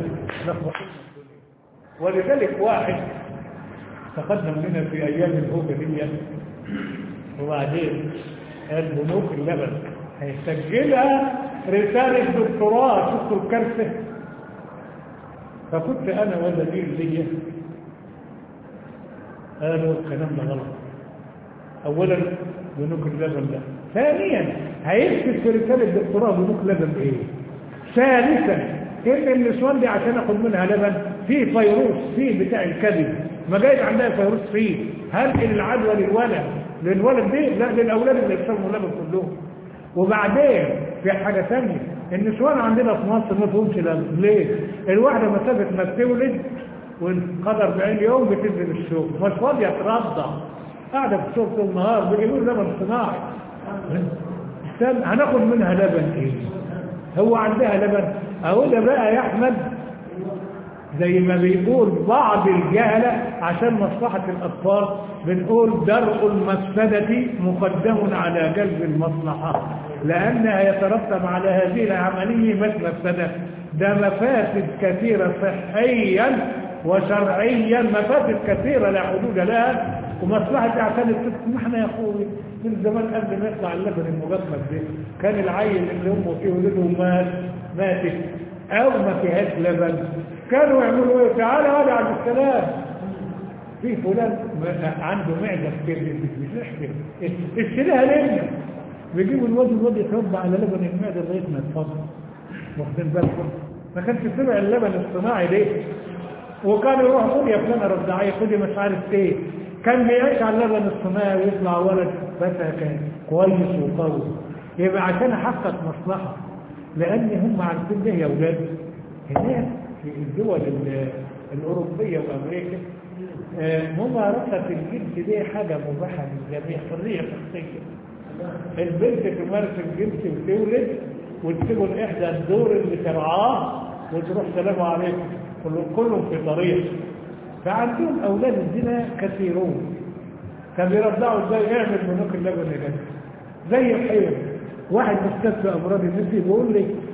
ولذلك واحد تقدم لنا في ايام الهوجة دي وبعدين قال بنوك اللبن هيسجلها رسالة دكتوراه. شفتوا الكارثة. فكنت انا وزميل ليا قالوا الكلام ده غلط. اولا بنوك اللبن ده. ثانيا هيكتب في رسالة الدكتوراه بنوك لبن ايه. ثالثا ان النسوان دي عشان اخد منها لبن فيه فيروس فيه بتاع الكبد ما جايز عندها فيروس فيه هنقل العدوى للولد دي لا للاولاد اللي يشربوا لبن كلهم. وبعدين في حاجة ثانية النسوان عندنا في مصر ما فيهمش لبن. ليه؟ الواحدة مسافة ما بتولد والقدر 40 يوم بتنزل الشغل مش فاضية ترضع قاعدة في الشغل طول النهار بيجيبوا لبن صناعي. هناخد منها لبن ايه؟ هو عندها لبن اهو ده بقى يا احمد زي ما بيقول بعض الجهلة عشان مصلحة الاطفال بنقول درء المفسدة مقدم على جلب المصلحة لانها يترتب على هذه العملية مش مفسدة ده مفاسد كثيرة صحيا وشرعيا مفاسد كثيرة لا حدود لها ومصلحة عشان احنا يا اخوي من زمان قبل ما يطلع اللبن المجمد ده كان العيل اللي امه فيه ولده ماتت او ما فيهاش لبن كانوا يعملوا ايه تعالى هذا على السلام في فلان عنده معده بتشحن اشتريها لنا بيجيبوا الواد يتربى على لبن المعده لغايه ما يتفضل واخدين بالكم ما كانش سمع اللبن الصناعي ليه وكان يروح خد يا فلان رضاعيه خدي مش عارف ايه كان بيعيش على اللبن الصناعي ويطلع ولد بس كان كويس وقوي يبقى عشان احقق مصلحه لان هم عارفين ده يا اولاد هناك في الدول الاوروبيه وامريكا ممارسه الجنس دي حاجه مباحه للجميع حريه شخصيه. البنت تمارس الجنس وتولد وتسيبوا الاحدى الدور اللي ترعاه وتروح سلام عليكم كلهم في طريق. فعندهم اولاد الزنا كثيرون كان بيرضعوا ازاي يعمل بنوك اللبن ده زي الحين واحد مستشفى امراض النساء بيقول لي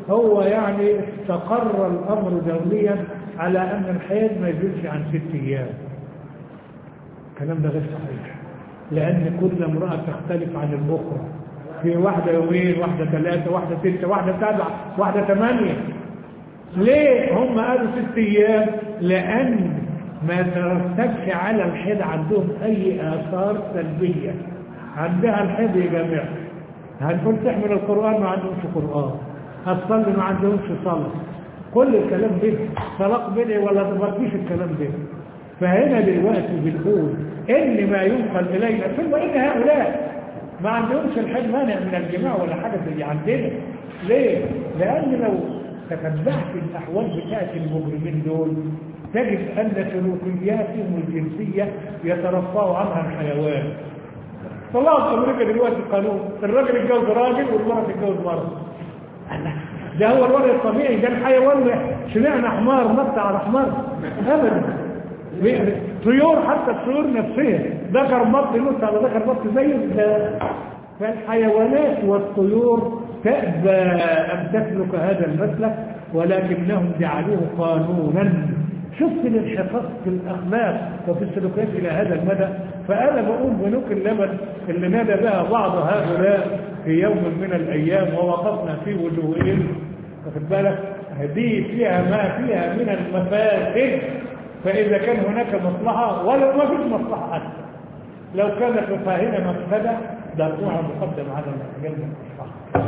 هو يعني استقر الأمر دوليا على أن الحيض ما يزيدش عن 6 أيام. الكلام ده غير صحيح، لأن كل امرأة تختلف عن الأخرى، في واحدة يومين، واحدة 3، واحدة 6، واحدة 7، واحدة 8. ليه هم قالوا 6 أيام؟ لأن ما ترتبش على الحيض عندهم أي آثار سلبية. عندها الحيض يا جماعة، هنقول تحمل القرآن ما عندهمش قرآن، هتصلي ما عندهمش صلاة، كل الكلام ده طلاق بدعي ولا تبقيش الكلام ده. فهنا دلوقتي بنقول ان ما ينقل الينا ثم ان هؤلاء ما عندهمش الحيض مانع من الجماع ولا حاجه زي عندنا. ليه؟ لان لو تتبعت الاحوال بتاعت المجرمين دول تجد ان سلوكياتهم الجنسيه يترفع عنها الحيوان. طلعت امريكا دلوقتي قانون الراجل يتجوز راجل والمراه تتجوز مراه. ده هو الوضع الطبيعي، ده الحيوان سمعنا حمار نط على حمار ابدا. طيور، حتى الطيور نفسها ذكر بط ينط على ذكر بط زي فالحيوانات والطيور تأبى أن تسلك هذا المسلك، ولكنهم جعلوه قانونا. شفت الانحطاط في الأخلاق وفي السلوكيات إلى هذا المدى. فأنا بقول بنوك اللبن اللي نادى بها بعض هؤلاء في يوم من الأيام ووقفنا في وجوههم، واخد بالك، هذه فيها ما فيها من المفاسد. فإذا كان هناك مصلحة ولو ما فيش مصلحة حتى، لو كانت مفاهمة مفسدة درجوها مقدم على جلب المصلحة.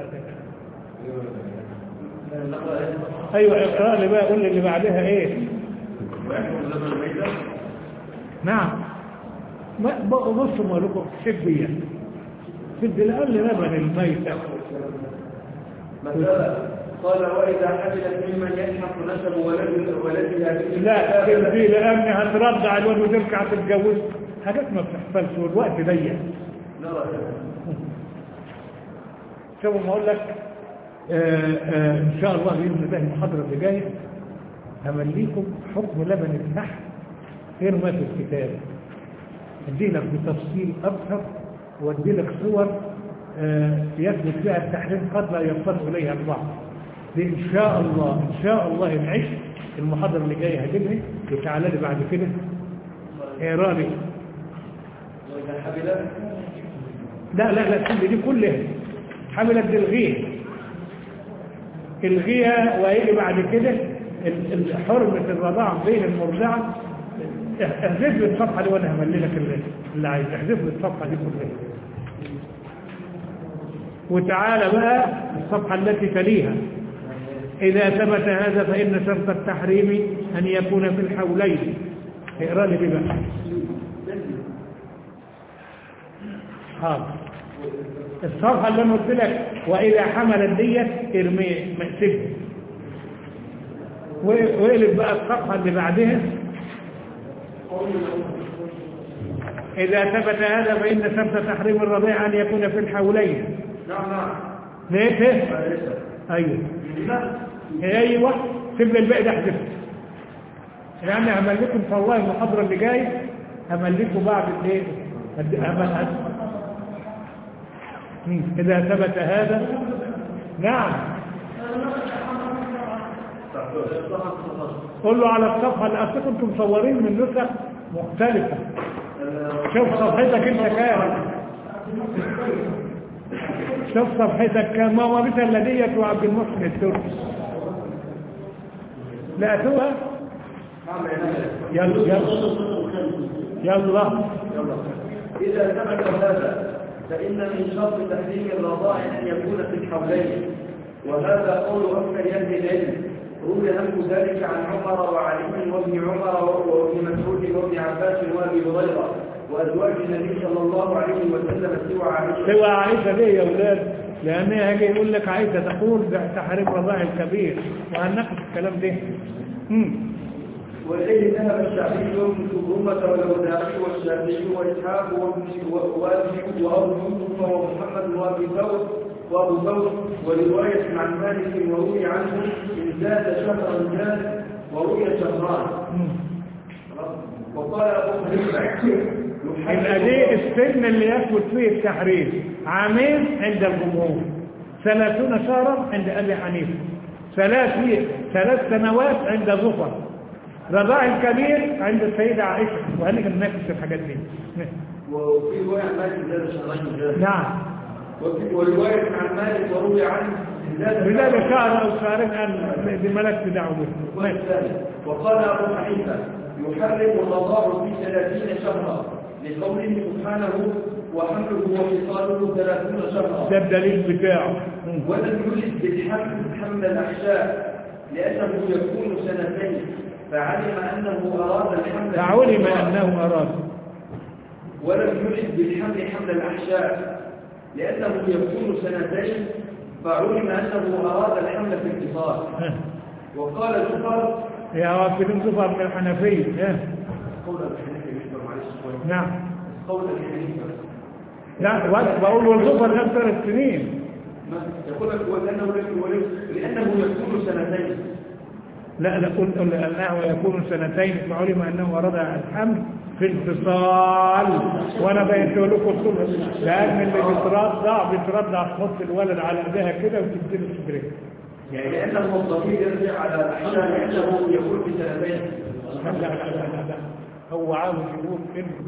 أيوة اقرأ لي بقى، قول لي اللي بعدها إيه. نعم، بصوا ما لكم سبية سب الأقل لبن الميتة. قال وإذا حملت ممن يلحق نسب ولدها لا تبدي، لأن هترضع الولد وترجع تتجوز، حاجات ما بتحصلش والوقت ضيق. شوفوا ما أقول لك إن شاء الله بإذن الله المحاضرة اللي جاية همليكم حكم لبن النحل غير ما في الكتاب، أدي لك بتفصيل أكثر وأدي لك صور يثبت فيها التحريم قد لا يصل إليها البعض. إن شاء الله إن شاء الله نعيش المحاضرة اللي جاية هتبني وتعالى لي بعد كده اقرا لي. لا كل دي كلها حملت الغيها، وهيجي بعد كده حرمة الرضاعة بين المرضعة. احذف لي الصفحة دي وانا هملي لك اللي عايز، احذف لي الصفحة دي كلها وتعالى بقى الصفحة التي تليها. إذا ثبت هذا فإن شرط التحريم أن يكون في الحولين. اقرأ لي دي بقى. الصفحة اللي أنا قلت لك وإذا حملت ديت ارميه مأسفه، وقلب بقى الصفحة اللي بعدها. إذا ثبت هذا فإن شرط تحريم الرضيع أن يكون في الحولين. نعم. ليه؟ أيوة سيب لي الباقي ده احذفه، لأن هملكم في الله المحاضرة اللي جاية هملكم بعد الايه؟ إذا ثبت هذا. نعم قل له على الصفحة اللي أصلا كنتم مصورين من نسخ مختلفة. شوف صفحتك انت كام، شوف صفحتك كام. ماما بيت الذية وعبد المحسن التركي لقيتوها. يلا إذا ثبت هذا فإن من شرط تحريم الرضاع أن يكون في الحولين، وهذا قول أكثر أهل العلم. روي نحو ذلك عن عمر وعلي وابن عمر وابن مسعود وابن عباس وابي هريرة وأزواج النبي صلى الله عليه وسلم سوى عائشة ليه يا أولاد؟ لأنها هيجي يقول لك عائشة تقول بتحريم رضاع الكبير، وهنناقش الكلام ده. وإليه ذهب الشعبي وابن سبرمة والأوزاعي والشافعي وإسحاق وأبي يوسف ومحمد وأبو ثور ورواية عن مالك وروي عنه إن زاد شهرا زاد وروي شهران. وقال أبو حنيفة السن اللي يثبت فيه التحريم عامين عند الجمهور، 30 شهرا عند أبي حنيفة، 3 سنوات عند زفر، رضاع الكبير عند السيدة عائشة. وقال لك نناقش الحاجات دي. وفي رواية عن مالك زاد شهرين زاد. نعم. ورواية عن مالك وروي عنه بلاد شهر أو شهرين قال دي مالكش دعوة به. وقال أبو حنيفة يحرم الرضاع في 30 شهرا لقوله سبحانه وحمله وفصاله 30 شهرا. ده الدليل بتاعه. ولم يولد بالحمل حمل الأحشاء لأنه يكون 2 فعلم أنه أراد الحمل. ولم يولد بالحمل حمل الأحشاء لأنه يكون 2 فعلم أنه أراد الحمل في الفصال. وقال زفر يا وافدين زفر من الحنفية. قول الحنفية يشبه معلش شوية. نعم. قول الحنفية. لا بقول والزفر نفس 3 سنين. يقول لك لأنه يكون 2. لا قلت أنه يكون 2 فعلم أنه أراد الحمل في الفصال. وأنا بينت لكم لأن اللي بترضع تحط الولد على ايديها كده وتبتدي تدرك. يعني لأنه الضمير يرجع على الأحشاء لأنه يكون في 2. لا هو عاوز يقول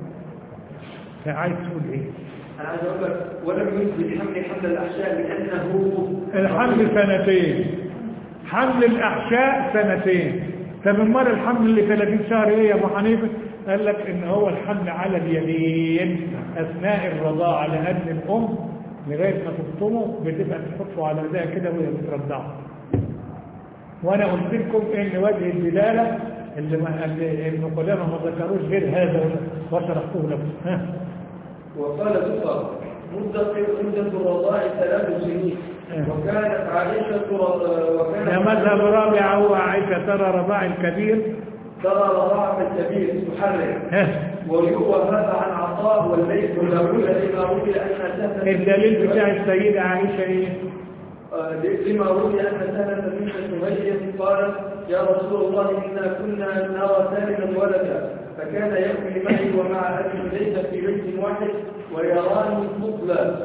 إنه عايز تقول إيه؟ أنا عايز أقول لك ولم يولد بالحمل حمل الأحشاء لأنه الحمل 2. حمل الأحشاء 2. طب امال الحمل اللي 30 شهر ايه يا ابو حنيفه؟ قال لك ان هو الحمل على اليدين اثناء الرضاعه، لان الام لغايه ما تفطمه بتبقى تحطه على ايديها كده وهي بترضعه. وانا قلت لكم ان وجه الدلاله اللي ابن قدامه ما ذكروش غير هذا وشرحته لكم. وقال زفر مدة الرضاع 3 سنين. وكانت عائشة مذهب رابع هو عائشة ترى رضاع الكبير تحرم. ويروى هذا عن عطاء والليث والأولى لما روي أن الدليل بتاع السيدة عائشة ايه؟ لما روي أن سهلة بنت سمية قالت يا رسول الله إنا كنا نرى سالما ولدا فكان يأكل معي ومع أبي ليس في بيت واحد ويراني طفلا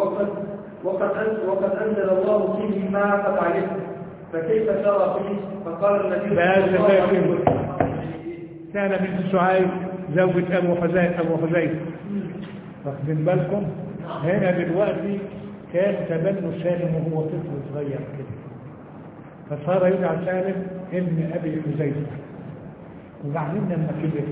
وقد أنزل الله فيه ما عقد عليه فكيف ترى فيه؟ فقال النبي صلى الله عليه وسلم سهلة بنت سعيد زوجة أبو حذيفة. واخدين بالكم؟ هنا دلوقتي كان تبنى سالم وهو طفل صغير كده، فصار يدعى سالم ابن أبي حذيفة. وبعدين لما كبر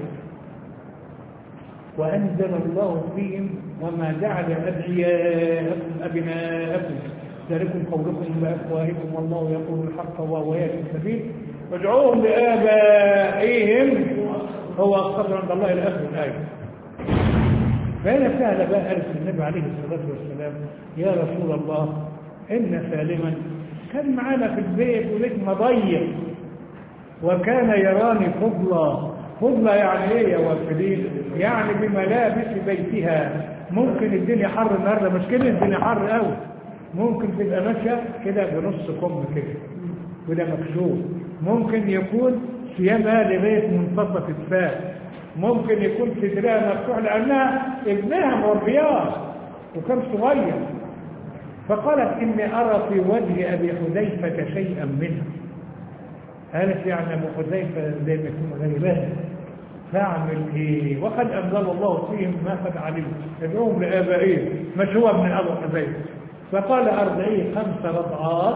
وأنزل الله فيهم وما جعل أدعياءكم أبناءكم ذلكم قولكم بأفواهكم والله يقول الحق وهو يهدي السبيل وادعوهم لآبائهم هو أقسط عند الله إلى آخر الآية. فهنا سهل بقى قالت النبي عليه الصلاة والسلام يا رسول الله إن سالما كان معانا في البيت وليك مضيق وكان يراني فضلا يعني ايه يا وافدين؟ يعني بملابس بيتها. ممكن الدنيا حر النهارده، مش كده الدنيا حر قوي، ممكن تبقى ماشيه كده بنص كم كده وده مكشوف، ممكن يكون ثيابها لغايه منتصف الساق، ممكن يكون صدرها مفتوح لانها ابنها مربياه وكان صغير. فقالت اني ارى في وجه ابي حذيفه شيئا منه. قالت يعني ابو حذيفه زي ما يكون غريبان، فاعمل ايه؟ وقد انزل الله فيهم ما قد علمت ادعوهم لابائهم مش هو ابن ابو حذيفه. فقال ارضعيه 5 رضعات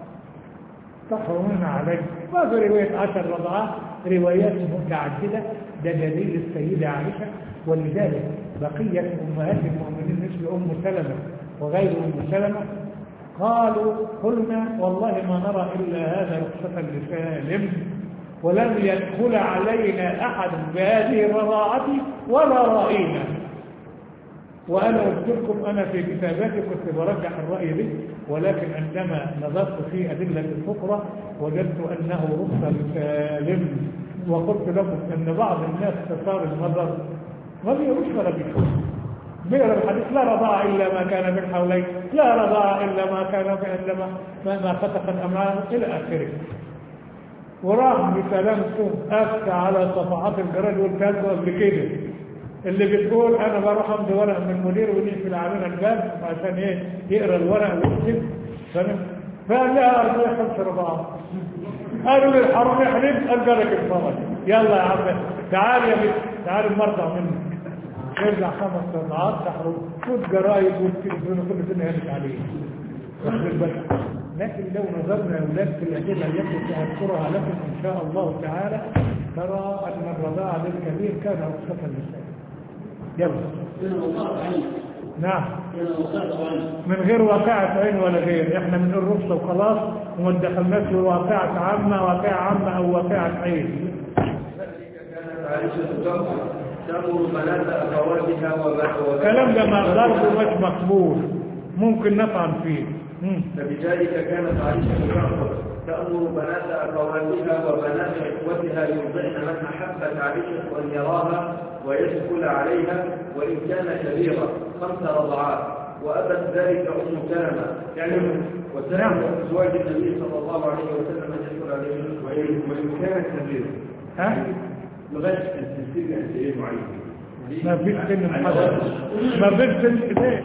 تحرمون عليه. وفي روايه 10 رضعات روايات متعدده. ده دليل السيده عائشه. ولذلك بقيه امهات المؤمنين مثل ام سلمه وغير ام سلمه قالوا قلنا والله ما نرى الا هذا رخصه لسالم ولم يدخل علينا احد بهذه الرضاعه ولا راينا. وانا قلت لكم انا في كتاباتي كنت برجح الراي به، ولكن عندما نظرت في ادله الفقره وجدت انه رخصه لسالم. وقلت لكم ان بعض الناس تثار النظر ما بيقولش ولا بيشوف، بيقرا الحديث لا رضاع الا ما كان من حولين، لا رضاع الا ما كان الا ما فتقت امعاء الى اخره. وراح بسلامته افتى على صفحات الجرائد والكاتبه قبل كده اللي بتقول انا بروح امضي ورق من المدير ونقفل علينا الباب عشان ايه؟ يقرا الورق ويكتب. فاهم؟ فقال لها أربعة 5 رضاعات. قالوا لي الحرام يحلف، قال لك الفرج يلا يا عم تعال يا بنت تعال المرضع منك. يرجع 5 رضاعات تحرم خد جرايد والتلفزيون وكل سنة هانت عليه. لكن لو نظرنا يا أولاد في الأدلة التي سأذكرها لكم إن شاء الله تعالى ترى أن الرضاعة للكبير كان رخصة للنساء. يلا. نعم. من غير واقعة عين ولا غير، احنا بنقول رخصة وخلاص وما دخلناش في واقعة عامة واقعة عامة أو واقعة عين. كانت عائشة تأمر بنات أخواتها كلام ده ضربه مش مقبول ممكن نطعن فيه. فبذلك كانت عائشة تأمر بنات أخواتها وبنات إخوتها يرضعن من أحبت عائشة أن يراها ويدخل عليها وإن كان كبيرا 5 رضعات، وأبت ذلك أم سلمة يعني وسلمة أزواج النبي صلى الله عليه وسلم أن يدخل عليه وإن كان كبيرا. لغاية التنسيق قد إيه معين؟ ما فيش سن محدد، ما فيش سن كده.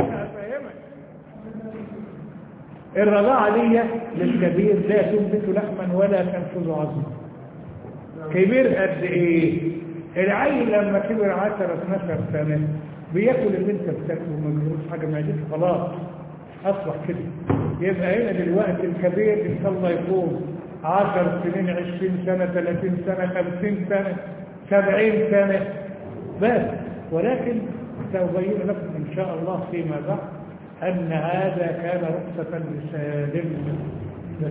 الرضاعة دي للكبير لا تنبت لحما ولا تنفذ عظما. كبير قد ايه؟ العيل لما كبر 10-12 سنة بياكل اللي انت بتاكله وما بيجروش حاجة معدته خلاص اصبح كده. يبقى هنا دلوقتي الكبير ان شاء الله يكون 10 سنين 20 سنة 30 سنة 50 سنة 70 سنة بس. ولكن سأبين لكم ان شاء الله فيما بعد أن هذا كان رخصة للمسلم بس.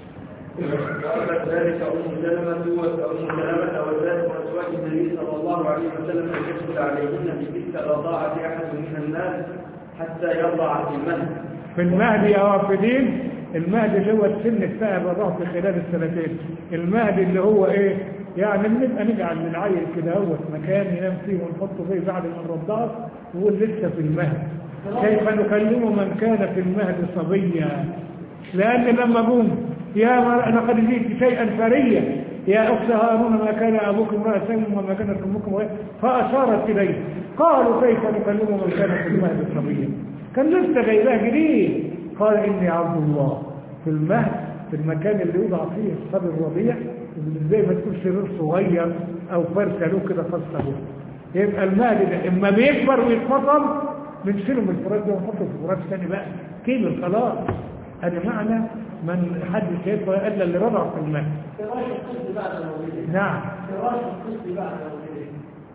وأبت ذلك أم سلمة وذلك أزواج النبي صلى الله عليه وسلم أن يدخل عليهن بتلك الرضاعة أحد من الناس حتى يرضع في المهد. في المهد يا وافدين، المهد اللي هو السن بتاع الرضاعة في خلال السنتين. المهد اللي هو إيه؟ يعني بنبقى نجعل للعيل كده هو مكان ينام فيه ونحطه فيه بعد ما نرضعه وهو لسه في المهد. كيف نكلم من كان في المهد صبيا؟ لأن لما قوم يا لقد جئت شيئا فريا يا أخت هارون ما كان أبوك امرأ سوء وما كانت أمكم فأشارت إليه. قالوا كيف نكلم من كان في المهد صبيا؟ كان لسه جايباه جديد. قال إني عبد الله. في المهد في المكان اللي يوضع فيه الصبي الرضيع زي ما تكون سرير صغير أو فرشة له كده خاصة به. يبقى المهد ده إما بيكبر ويتفصل بنشيله من الفراش ده ونحطه في فراش ثاني بقى كبر خلاص. هذا معنى من حد شايفه الا اللي رضع في المهد. فراش الطفل بعد الولادة. نعم. فراش الطفل بعد الولادة.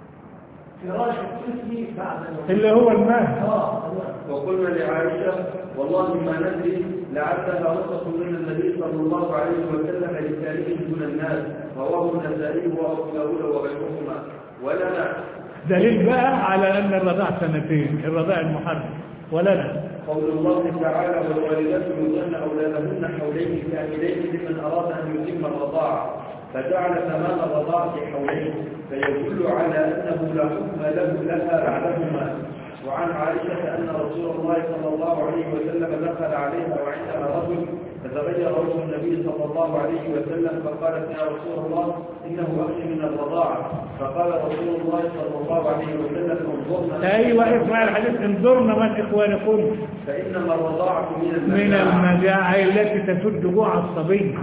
فراش الطفل بعد الولادة. اللي هو المهد. وقلنا لعائشة والله ما ندري لعلها رخصة من النبي صلى الله عليه وسلم لسائره دون الناس، رواه النسائي وأبو داود وغيرهما. ولنا دليل بقى على أن الرضاع 2 الرضاع المحرم. ولنا قول الله تعالى والوالدات يرضعن أولادهن حولين كاملين لمن أراد أن يتم الرضاعة، فجعل تمام الرضاعة حولين فيدل على أنه لا حكم لها بعدهما. وعن عائشة أن رسول الله صلى الله عليه وسلم دخل عليها وعندها رجل فتغير وجه النبي صلى الله عليه وسلم فقالت يا رسول الله إنه أخشى من الرضاعة، فقال رسول الله صلى الله عليه وسلم انظرنا. أيوة اسمع الحديث انظرنا من إخوانكم فإنما الرضاعة من المجاعة التي تسد جوع الصبي.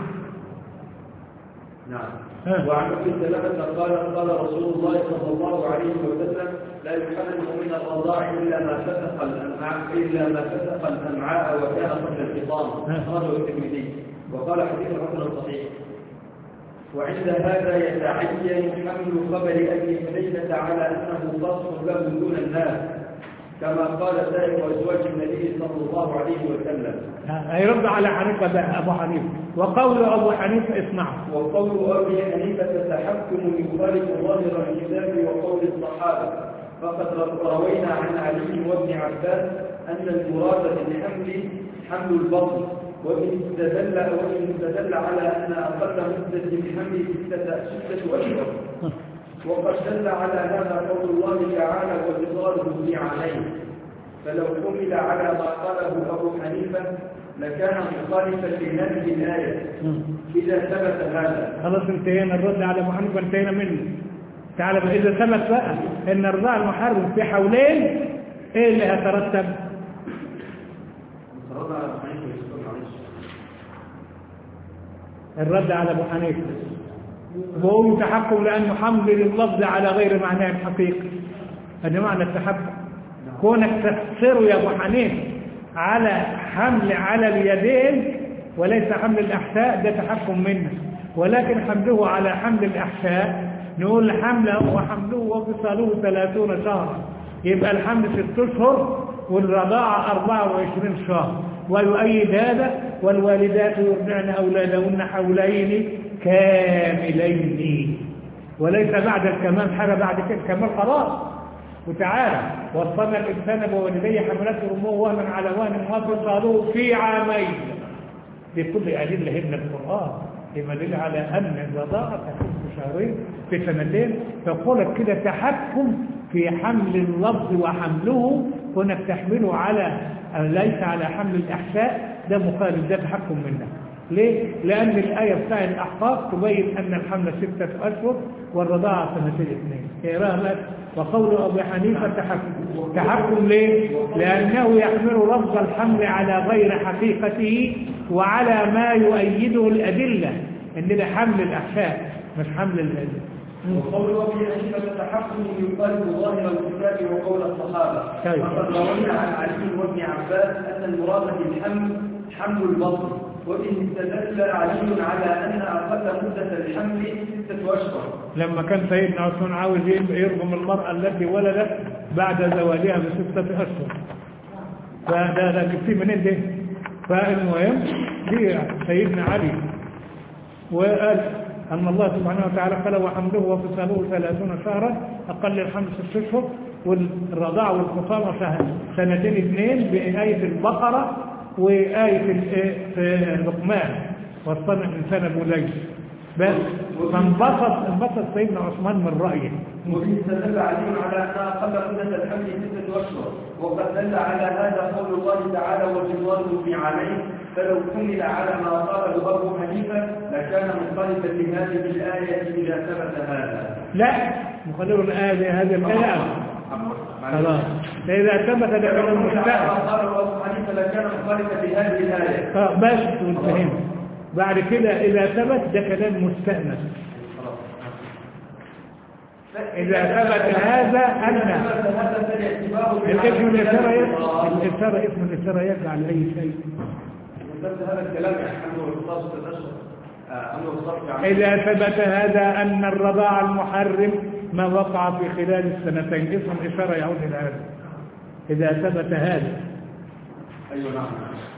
نعم. وعن ابي سلمة قال رسول الله صلى الله عليه وسلم لا يحرم من الرضاع الا ما فتق الامعاء وكان قبل الفطام، اخرجه الترمذي وقال حديث حسن صحيح. وعند هذا يتعين حمل خبر ابي حنيفة على انه خاص له دون الناس كما قال سائر ازواج النبي صلى الله عليه وسلم. هيرد على حنيفة ده أبو حنيفة. وقول أبو حنيفة اسمعوا. وقول أبي حنيفة تحكم يخالف ظاهر الكتاب وقول الصحابة، فقد روينا عن علي وابن عباس أن المراد بالحمل حمل البطن، وإن استدل على أن أقل مدة الحمل 6 أشهر. وقد دل على هذا قول الله تعالى وفصاله في عامين. فلو حمل على ما قاله أبو حنيفة لكان مخالفا لهذه الآية إذا ثبت هذا. خلاص انتهينا الرد على أبو حنيفة انتهينا منه. تعالى بقى إذا ثبت بقى إن الرضاع المحرم في حولين إيه اللي هيترتب؟ الرد على أبو حنيفة، وهو تحكم لأنه حمل اللفظ على غير معناه الحقيقي. هذا معنى التحكم، كونك تفسره يا أبو حنيفة على حمل على اليدين وليس حمل الأحشاء، ده تحكم منك. ولكن حمله على حمل الأحشاء نقول حمله وحمله وفصاله 30 شهرا، يبقى الحمل 6 أشهر والرضاعة 24 شهر. ويؤيد هذا والوالدات يرضعن أولادهن حولين كاملين، وليس بعد الكمال حاجة، بعد كده الكمال خلاص. وتعالى وصلنا الإنسان بوالديه حملته أمه وهنا على وهن وفصاله في عامين. دي كل أدلة هنا القرآن يدل على أن الرضاعة تكون في شهرين في سنتين. فقولك كده تحكم في حمل اللفظ وحمله، كونك تحمله على ليس على حمل الأحشاء، ده مخالف، ده تحكم منك. ليه؟ لأن الآية بتاع الأحقاف تبين أن الحمل 6 أشهر والرضاعة 2 سنين. وقول أبي حنيفة تحكم ليه؟ لأنه يحمل لفظ الحمل على غير حقيقته وعلى ما يؤيده الأدلة، إن ده حمل الأحشاء مش حمل الأدلة. وقول أبي حنيفة تحكم يقال ظاهر الكتاب وقول الصحابة. وقد روينا عن علي وابن عباس أن المراد بالحمل حمل البطن، وبه استدل علي على أن أقل مدة الحمل 6 أشهر. لما كان سيدنا عثمان عاوز يرغم المرأة التي ولدت بعد زواجها ب6 أشهر، فده جبتيه منين ده؟ فالمهم دي سيدنا علي وقال أن الله سبحانه وتعالى قال وحمله وفصاله 30 شهرا، أقل الحمل 6 أشهر، والرضاعة والخصامة 2 بآية البقرة وآية لقمان وصلنا الإنسان بوليه. بس فانبسط سيدنا عثمان من رأيه. وفي استدل علي على أن أقل مدة الحمل 6 أشهر، وقد دل على هذا قول الله تعالى وجواره في عامين، فلو حمل على ما قاله أبو حنيفة لكان مخالفا لهذه الآية إذا ثبت هذا. لا مخالف الآية، هذه الآية خلاص إذا ثبت لكان مستأنس. قاله أبو حنيفة لكان مخالفا لهذه الآية. بس وانتهينا. بعد كده إذا ثبت ده كلام مستأنس. إذا ثبت هذا أن الاسم الإشارة يرجع لأي شيء. هذا الكلام إذا ثبت هذا أن الرضاع المحرم ما وقع في خلال السنتين، اسم الإشارة يعود إلى هذا. إذا ثبت هذا. أيوة نعم.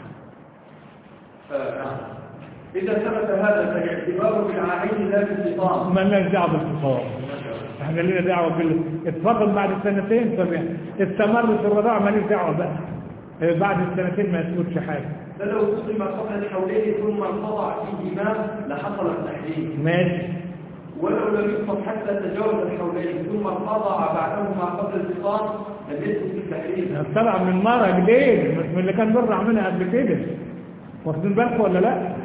إذا ثبت هذا فالاعتبار بالعامين لا بالفطام. ما لنا دعوة بالفطام، احنا لنا دعوة اتفضل بعد السنتين استمر في الرضاعة، ما لنا دعوة بقى بعد السنتين ما يثبتش حاجة. فلو قسم قبل الحولين ثم انقطع فيهما لحصل التحريم. ماشي. ولو لم يقصد حتى تجاوز الحولين ثم انقطع بعدهما قبل الفطام لم يثبت التحريم. طلع من مرة جديد مش من اللي كان برع منها قبل كده، واخدين بالكم ولا لا؟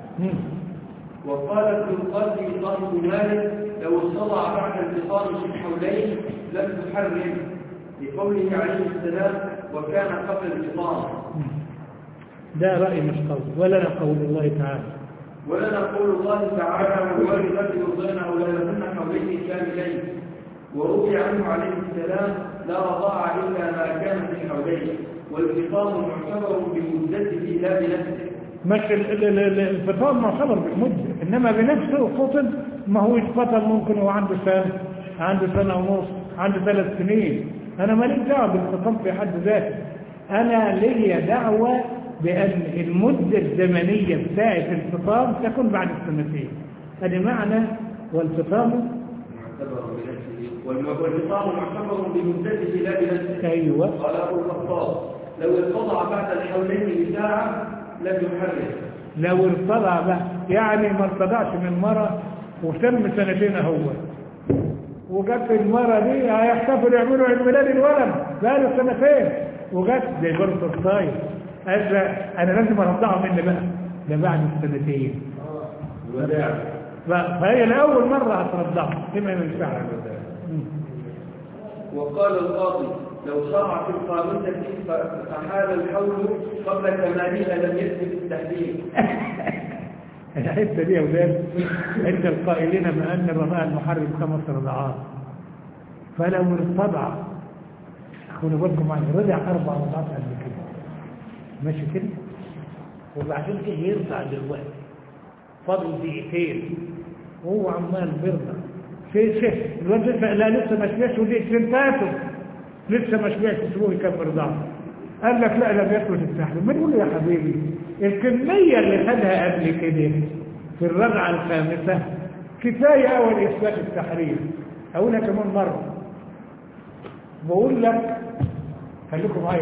وقال ابن القاسم صاحب مالك لو استطاع بعد الفطام في الحولين لم تحرم، لقوله عليه السلام وكان قبل الفطام. ده رأي مش قول، ولا قول الله تعالى. ولنا قول الله تعالى والوالدات يرضعن أولادهن حولين كاملين، وروي عنه عليه السلام لا رضاع إلا ما كان في الحولين، والفطام معتبر بمدته لا بنفسه. مش الفطام معتبر بالمدة، إنما بنفسه فطن، ما هو يتفطن ممكن هو عنده سنة ونص، عنده 3 سنين. أنا ماليش دعوة بالفطام في حد ذاته، أنا لي دعوة بأن المدة الزمنية بتاعة الفطام تكون بعد السنتين. هذا معنى والفطام معتبر بنفسه، والفطام معتبر بمدته لا بنفسه. أيوة. قال أبو الخطاب لو ارتضع بعد الحولين بساعة لم يحرم. لو ارتضع بقى يعني ما ارتضعش من مرة وتم 2 اهو، وجت المرة دي هيحتفلوا يعملوا عيد ميلاد الولد بقى له 2 وجت زي برضه الصاير قال انا لازم ارضعه مني بقى ده بعد 2 فهي لاول مرة هترضعه كما ينفع. وقال القاضي لو شرع في القانون فحال الحول قبل كمالها لم يثبت التحريم. الحته دي يا ولاد عند القائلين بان الرضاع المحرم 5 رضعات، فلو ارتضع خلوا بالكم معايا رضع 4 رضعات قبل كده ماشي كده، وبعدين كده يرضع دلوقتي فاضل دقيقتين وهو عمال بيرضع شيء الواد لسه ما شبعش ودقيقتين فاتوا لسه ما شبعش تسيبوه يكمل رضاعه. قال لك لا لم يثبت التحريم. ما نقول يا حبيبي الكميه اللي خدها قبل كده في الرضعه الخامسه كفايه اول اثبات التحريم. اقولها كمان مره، بقول لك خليكم معايا،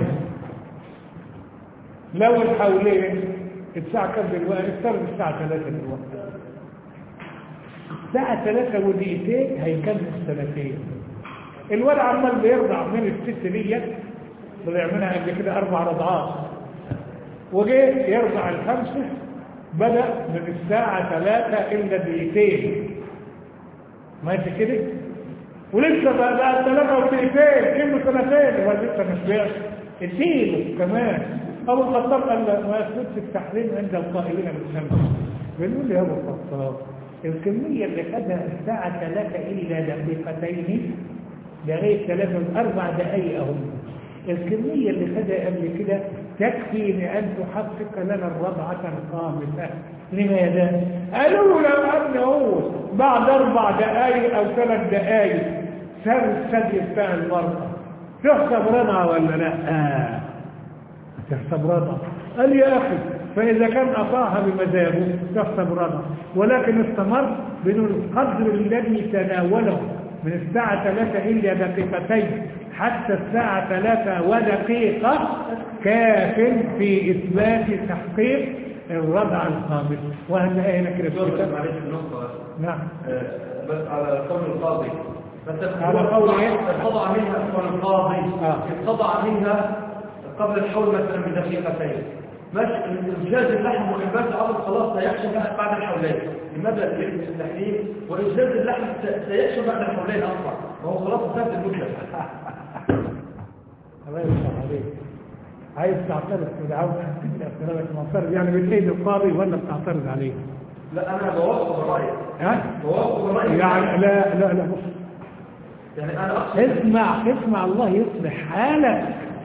لو الحولين الساعه كام دلوقتي؟ افترض الساعه 3 دلوقتي، الساعه 3 ودقيقتين هيكمل سنتين. الولد عمال بيرضع من الست ديت طلع منها قبل كده 4 رضعات، وجه يرضع ال5 بدأ من الساعة 3 إلا دقيقتين ماشي كده، ولسه بقى 3 ودقيقتين كله سنتين ولسه ما شبعش اديله كمان. أبو الخطاب قال ما يثبتش التحريم عند القائلين بالشمس. بنقول يا أبو الخطاب الكمية اللي خدها الساعة 3 إلا دقيقتين لغاية 3 و4 دقايق أهم، الكمية اللي خدها قبل كده تكفي لأن تحقق لنا الرضعة الخامسة. لماذا؟ قالوا لو أنه بعد 4 دقايق أو 3 دقايق سر الثدي بتاع المرأة تحسب رضعة ولا لا؟ تحسب رضعة. قال يا أخي فإذا كان أطاعها بمزاجه تحسب رضعة، ولكن استمر بدون القدر الذي تناوله من الساعة 3 إلا دقيقتين حتى الساعة 3 ودقيقة كاف في إثبات تحقيق الرضعة الخامسة. وهنلاقي هنا كده معلش النقطة نعم بس على قول القاضي على قول ايه؟ اتضع منها قول القاضي اتضع منها قبل الحول مثلا بدقيقتين ماشي. إنجاز اللحم وإنبات العظم خلاص سيحصل بعد الحولين، المبلغ يجب التحليل وإنجاز اللحم سيحصل بعد الحولين أصلا، وهو خلاص انتهت المدة. الله يفتح عليك. عايز تعترض ودعوة اعتراضك معترض يعني بالإيد القاضي ولا بتعترض عليه؟ لا أنا بوافق الرأي. ها؟ بوافق الرأي يعني لا بص يعني أنا أقصد اسمع الله يصلح حالك.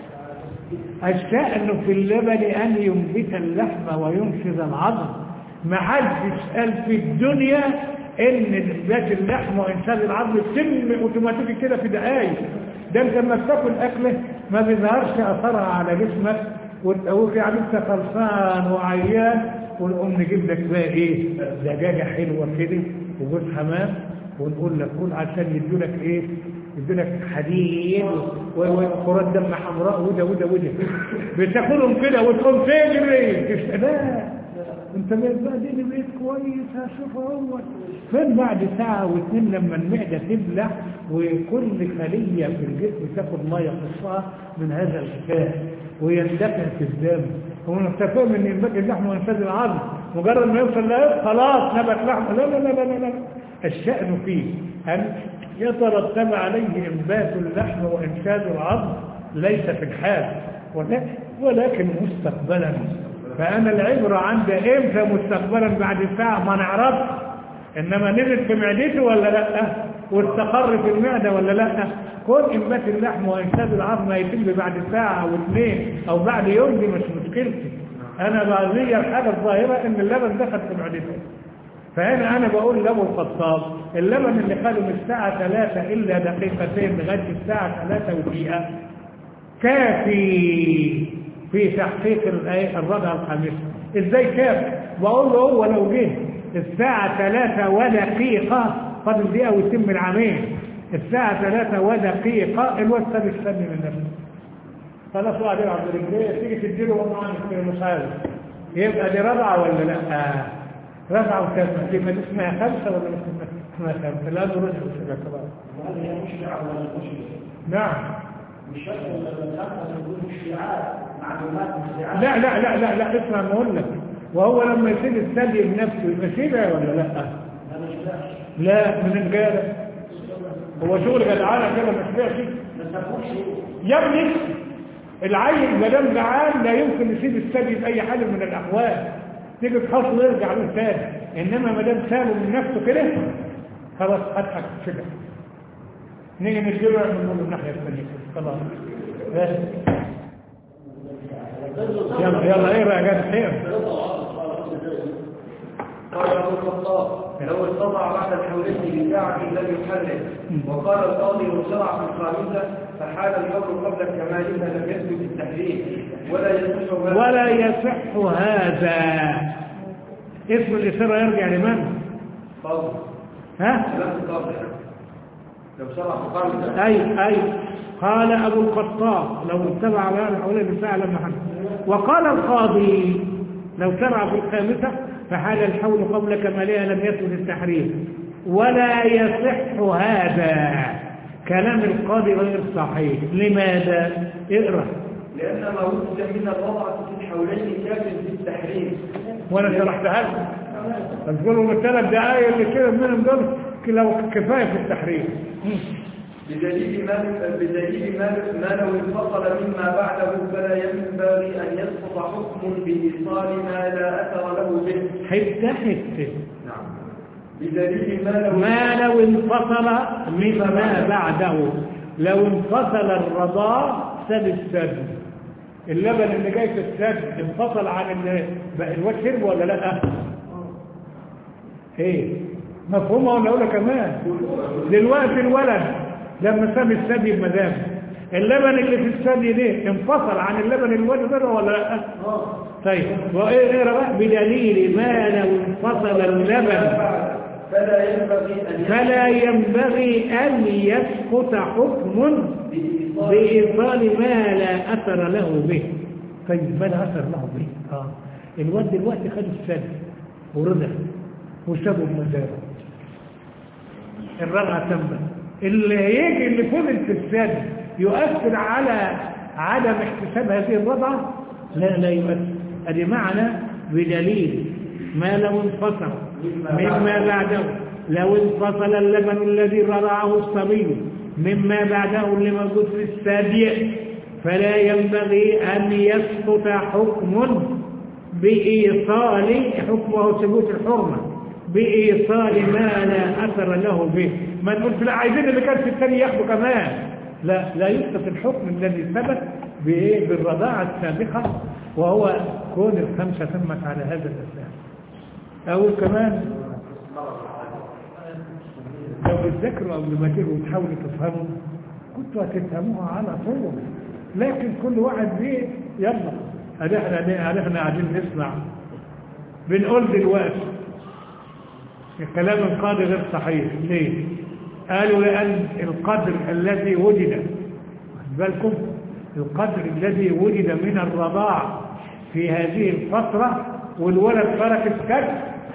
الشأن في اللبن أن ينبت اللحم وينشز العظم. ما حدش قال في الدنيا ان انبات اللحم وانشاز العظم يتم اوتوماتيكي كده في دقايق. ده انت لما بتاكل اكله ما بيظهرش اثرها على جسمك وتقول يعني انت خلصان وعيان ونقوم نجيب لك بقى ايه دجاجه حلوه كده وجوز حمام ونقول لك كل عشان يدولك ايه يدولك حديد وكرات دم حمراء وده بتاكلهم كده وتقوم تجري. لا انت بقى دي بقيت كويس هشوف هو فين بعد ساعه واثنين لما المعده تبلع وكل خليه في الجسم تاخد ما يخصها من هذا الكفاء ويندفع في الدم. وانت فاهم ان ينبت اللحم وينفذ العظم مجرد ما يوصل له خلاص نبت لحم. لا الشأن فيه أن يترتب عليه إنبات اللحم وإنشاز العظم ليس في الحال ولكن مستقبلا. فأنا العبرة عند إمتى مستقبلا بعد ساعة ما نعرف، إنما نزل في معدته ولا لا واستقر في المعدة ولا لا. كل إنبات اللحم وإنشاز العظم يتم بعد ساعة أو 2 أو بعد يوم دي مش مشكلتي. أنا بغير الحاجة الظاهرة إن اللبن دخل في معدته. فهنا أنا بقول لأبو الخطاب اللبن اللي خده من الساعة 3 إلا دقيقتين لغاية الساعة 3 ودقيقة كافي في تحقيق الرضعة الخامسة. إزاي كافي؟ بقول له هو لو جه الساعة 3 ودقيقة فاضل دقيقة ويتم العامين، الساعة 3 ودقيقة الواد ساب السن من نفسه خلاص واحد يلعب برجليه تيجي تديله وهو عامل مش عارف يبقى دي رضعة ولا لا؟ رفعوا كلمة لما اسمها 5 ولا اسمها 5؟ لا نرجع بسبب كبار. وهذه هي مشجعة ولا مشجعة؟ نعم. مش شرط ان الخمسة تكون مشجعات معلومات مشجعات. لا اسمع ما اقول لك. وهو لما يصير الثدي بنفسه يبقى شبع ولا لا؟ لا ما شبعش. لا من الجارة. هو شغل جدعانة كده ما شبعش. ما تفهمش يا ابني العيل ما دام جعان لا يمكن يسيب الثدي بأي حال من الأحوال. تيجي تحصل ويرجع له تاني. انما ما دام ساله من نفسه كده خلاص اضحك كده. نيجي نرجع من الناحيه الثانيه خلاص. يلا ايه بقى يا خير. قال ابو الخطاب لو استطاع بعد الحولين بساعة لم يحرك. وقال القاضي لو شرع في الخامسة فحال الحول قبل كمالها لم يثبت التحريم ولا يصح هذا. اسم الإصرار يرجع لمن؟ قاضي. ها؟ لو شرع في الخامسة. أي قال أبو الخطاب لو اتبع بعد الحولين بساعة لم يحرك. وقال القاضي لو شرع في الخامسة فحال الحول قبل كمالها لم يثبت التحريم ولا يصح هذا. كلام القاضي غير صحيح. لماذا؟ اقرأ. لأن ما وجد من الوضع في الحولين كافٍ في التحريم. وأنا شرحتها لكم. تقولوا الثلاث دقائق اللي كده منهم دول لو كفاية في التحريم. بدليل ما لو انفصل مما بعده فلا ينبغي أن يسقط حكم بإيصال ما لا أثر له به. حتة. نعم. بدليل ما لو انفصل مما بعده. لو انفصل الرضاع سد السد. اللبن اللي جاي في السد انفصل عن الواد شرب ولا لا؟ ايه مفهومه ولا اقولها كمان؟ دلوقتي الولد لما ساب الثدي بمدام اللبن اللي في الثدي ده انفصل عن اللبن الولد بره ولا لا؟ طيب وايه بقى؟ بدليل ما لو انفصل اللبن فلا ينبغي ان يسقط حكم بإيصال ما لا اثر له به. طيب ما لا اثر له به؟ الولد دلوقتي خد الثدي ورضع وسابه بمدام الرضعه تمت. اللي هيجي اللي فضل في الثدي يؤثر على عدم احتساب هذه الرضعه؟ لا يؤثر. ادي معنى بدليل ما لو انفصل مما بعده. لو انفصل اللبن الذي رضعه الصبي مما بعده اللي موجود في الثدي فلا ينبغي ان يسقط حكم بإيصال حكمه ثبوت الحرمه بإيصال ما لا أثر له به. ما نقولش لا عايزين اللي كان في الثاني ياخده كمان. لا يسقط الحكم الذي ثبت بالرضاعة السابقة وهو كون الخمسة تمت على هذا الأساس. أو كمان لو بتذكروا أو لما تيجوا وتحاولوا تفهموا كنتوا هتفهموها على طول. لكن كل واحد بيه يلا احنا قاعدين نسمع بنقول دلوقتي كلام القاضي غير صحيح. ليه؟ قالوا لأن القدر الذي وجد بالكم القدر الذي وجد من الرضاع في هذه الفترة والولد ترك الثدي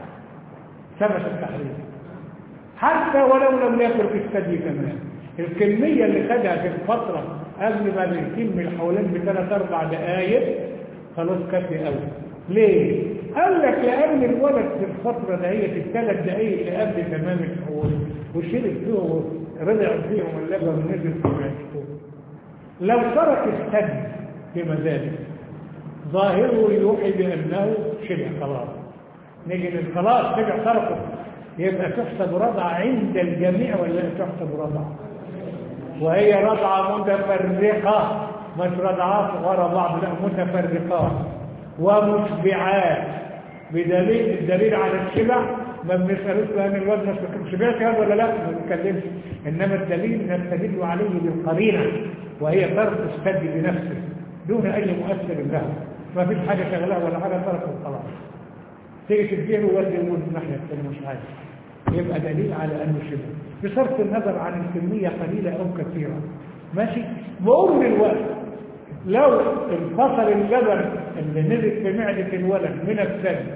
ثبت التحريم حتى ولو لم يترك الثدي كمان. الكمية اللي خدها في الفترة قبل ما يتم الحولين ب3-4 دقائق خلاص كافي قوي. ليه؟ قال لك لأن الولد في الفترة دهية في ال3 دقائق اللي قبل تمام الحول وشرب فيه ورضع فيهم اللبن ونزل في معدته لو ترك الثدي في مزاجه ظاهره يوحي بأنه شبع خلاص. نيجي خلاص شبع تركه يبقى تحسب رضعة عند الجميع ولا تحسب رضعة؟ وهي رضعة متفرقة مش رضعات ورا بعض، لا متفرقات ومشبعات. الدليل على الشبع ما بنسألوش لأن الواد مش شبعت هذا ولا لا ما بنتكلمش، إنما الدليل نستدل عليه بالقرينة وهي ترك الثدي بنفسه دون أي مؤثر له. ما فيش حاجة شغلها ولا حاجة تركه خلاص. تيجي تديله ودي الموت الناحية الثانية مش عارف، يبقى دليل على أنه شبه بصرف النظر عن الكمية قليلة أو كثيرة. ماشي؟ بقول الوقت لو انفصل اللبن اللي نزل في معدة الولد من الثدي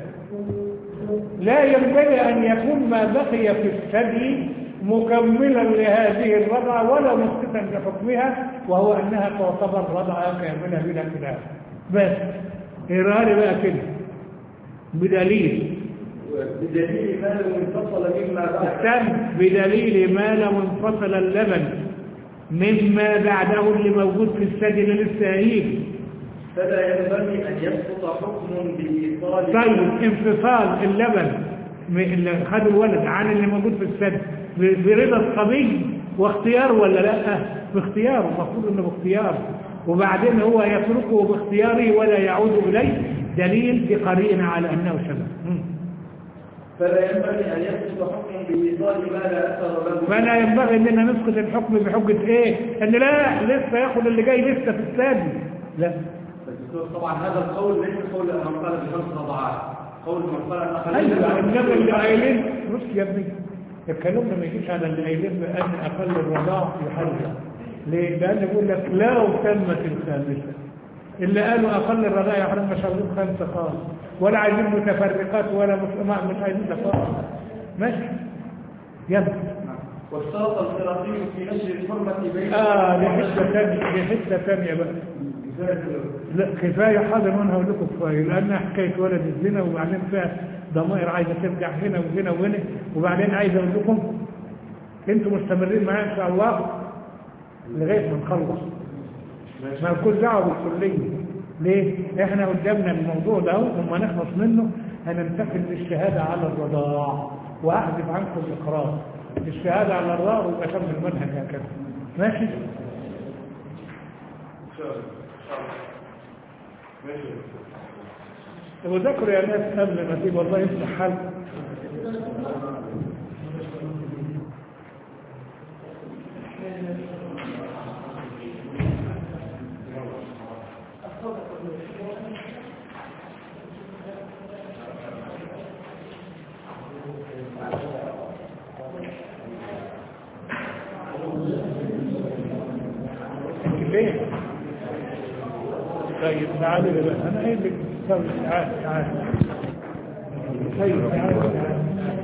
لا ينبغي أن يكون ما بقي في الثدي مكملا لهذه الرضعة ولا مسقطا لحكمها، وهو أنها تعتبر رضعة كاملة بلا خلاف. بس إرهالي بقى كده بدليل ما لو انفصل مما بعده بدليل ما لو انفصل اللبن مما بعده اللي موجود في الثدي اللي لسه هيجي فلا ينبغي أن يسقط حكم بإيصال. طيب انفصال اللبن اللي خد الولد عن اللي موجود في الثدي برضا الصبي واختيار ولا لا؟ باختياره، المفروض انه باختياره، وبعدين هو يتركه باختياره ولا يعود اليه، دليل بقرينه على انه شبه. فلا ينبغي أن يسقط حكم بإيصال ما لا أثر له. فلا ينبغي اننا نسقط الحكم بحجه ايه؟ ان لا لسه ياخد اللي جاي لسه في الثدي، لا. طبعا هذا القول ليس قول من قال بخمس رضعات، قول من قال أقل. ايوه انما اللي قايلين بص يا ابني الكلام ما يجيش على اللي قايلين بان اقل الرضاع يحرم. ليه؟ لان بيقول لك لو تمت الخامسه، اللي قالوا اقل الرضاع يحرم مش عايزين خمسه خالص، ولا عايزين متفرقات ولا مش عايزين ده خالص. ماشي يلا. واشترط القراطي في نشر الحرمه بين دي حته ثانيه بقى. لا كفايه حاضر وانا هقول لكم كفايه، لان حكايه ولد الزنا وبعدين فيها ضمائر عايزه ترجع هنا وهنا وهنا، وبعدين عايز اقول لكم انتم مستمرين معايا ان شاء الله لغايه ما نخلص. ما لكم دعوه بالكليه. ليه؟ احنا قدامنا الموضوع ده وما نخلص منه هننتقل للشهاده على الرضاع واحذف عنكم الاقرار. الشهاده على الرضاع ويبقى كمل المنهج هكذا. ماشي؟ وذكروا يا ناس قبل ما تيجي والله يفتح حالكم. ليه؟ طيب تعالوا بقى انا قايل لك تعالوا. طيب تعالوا.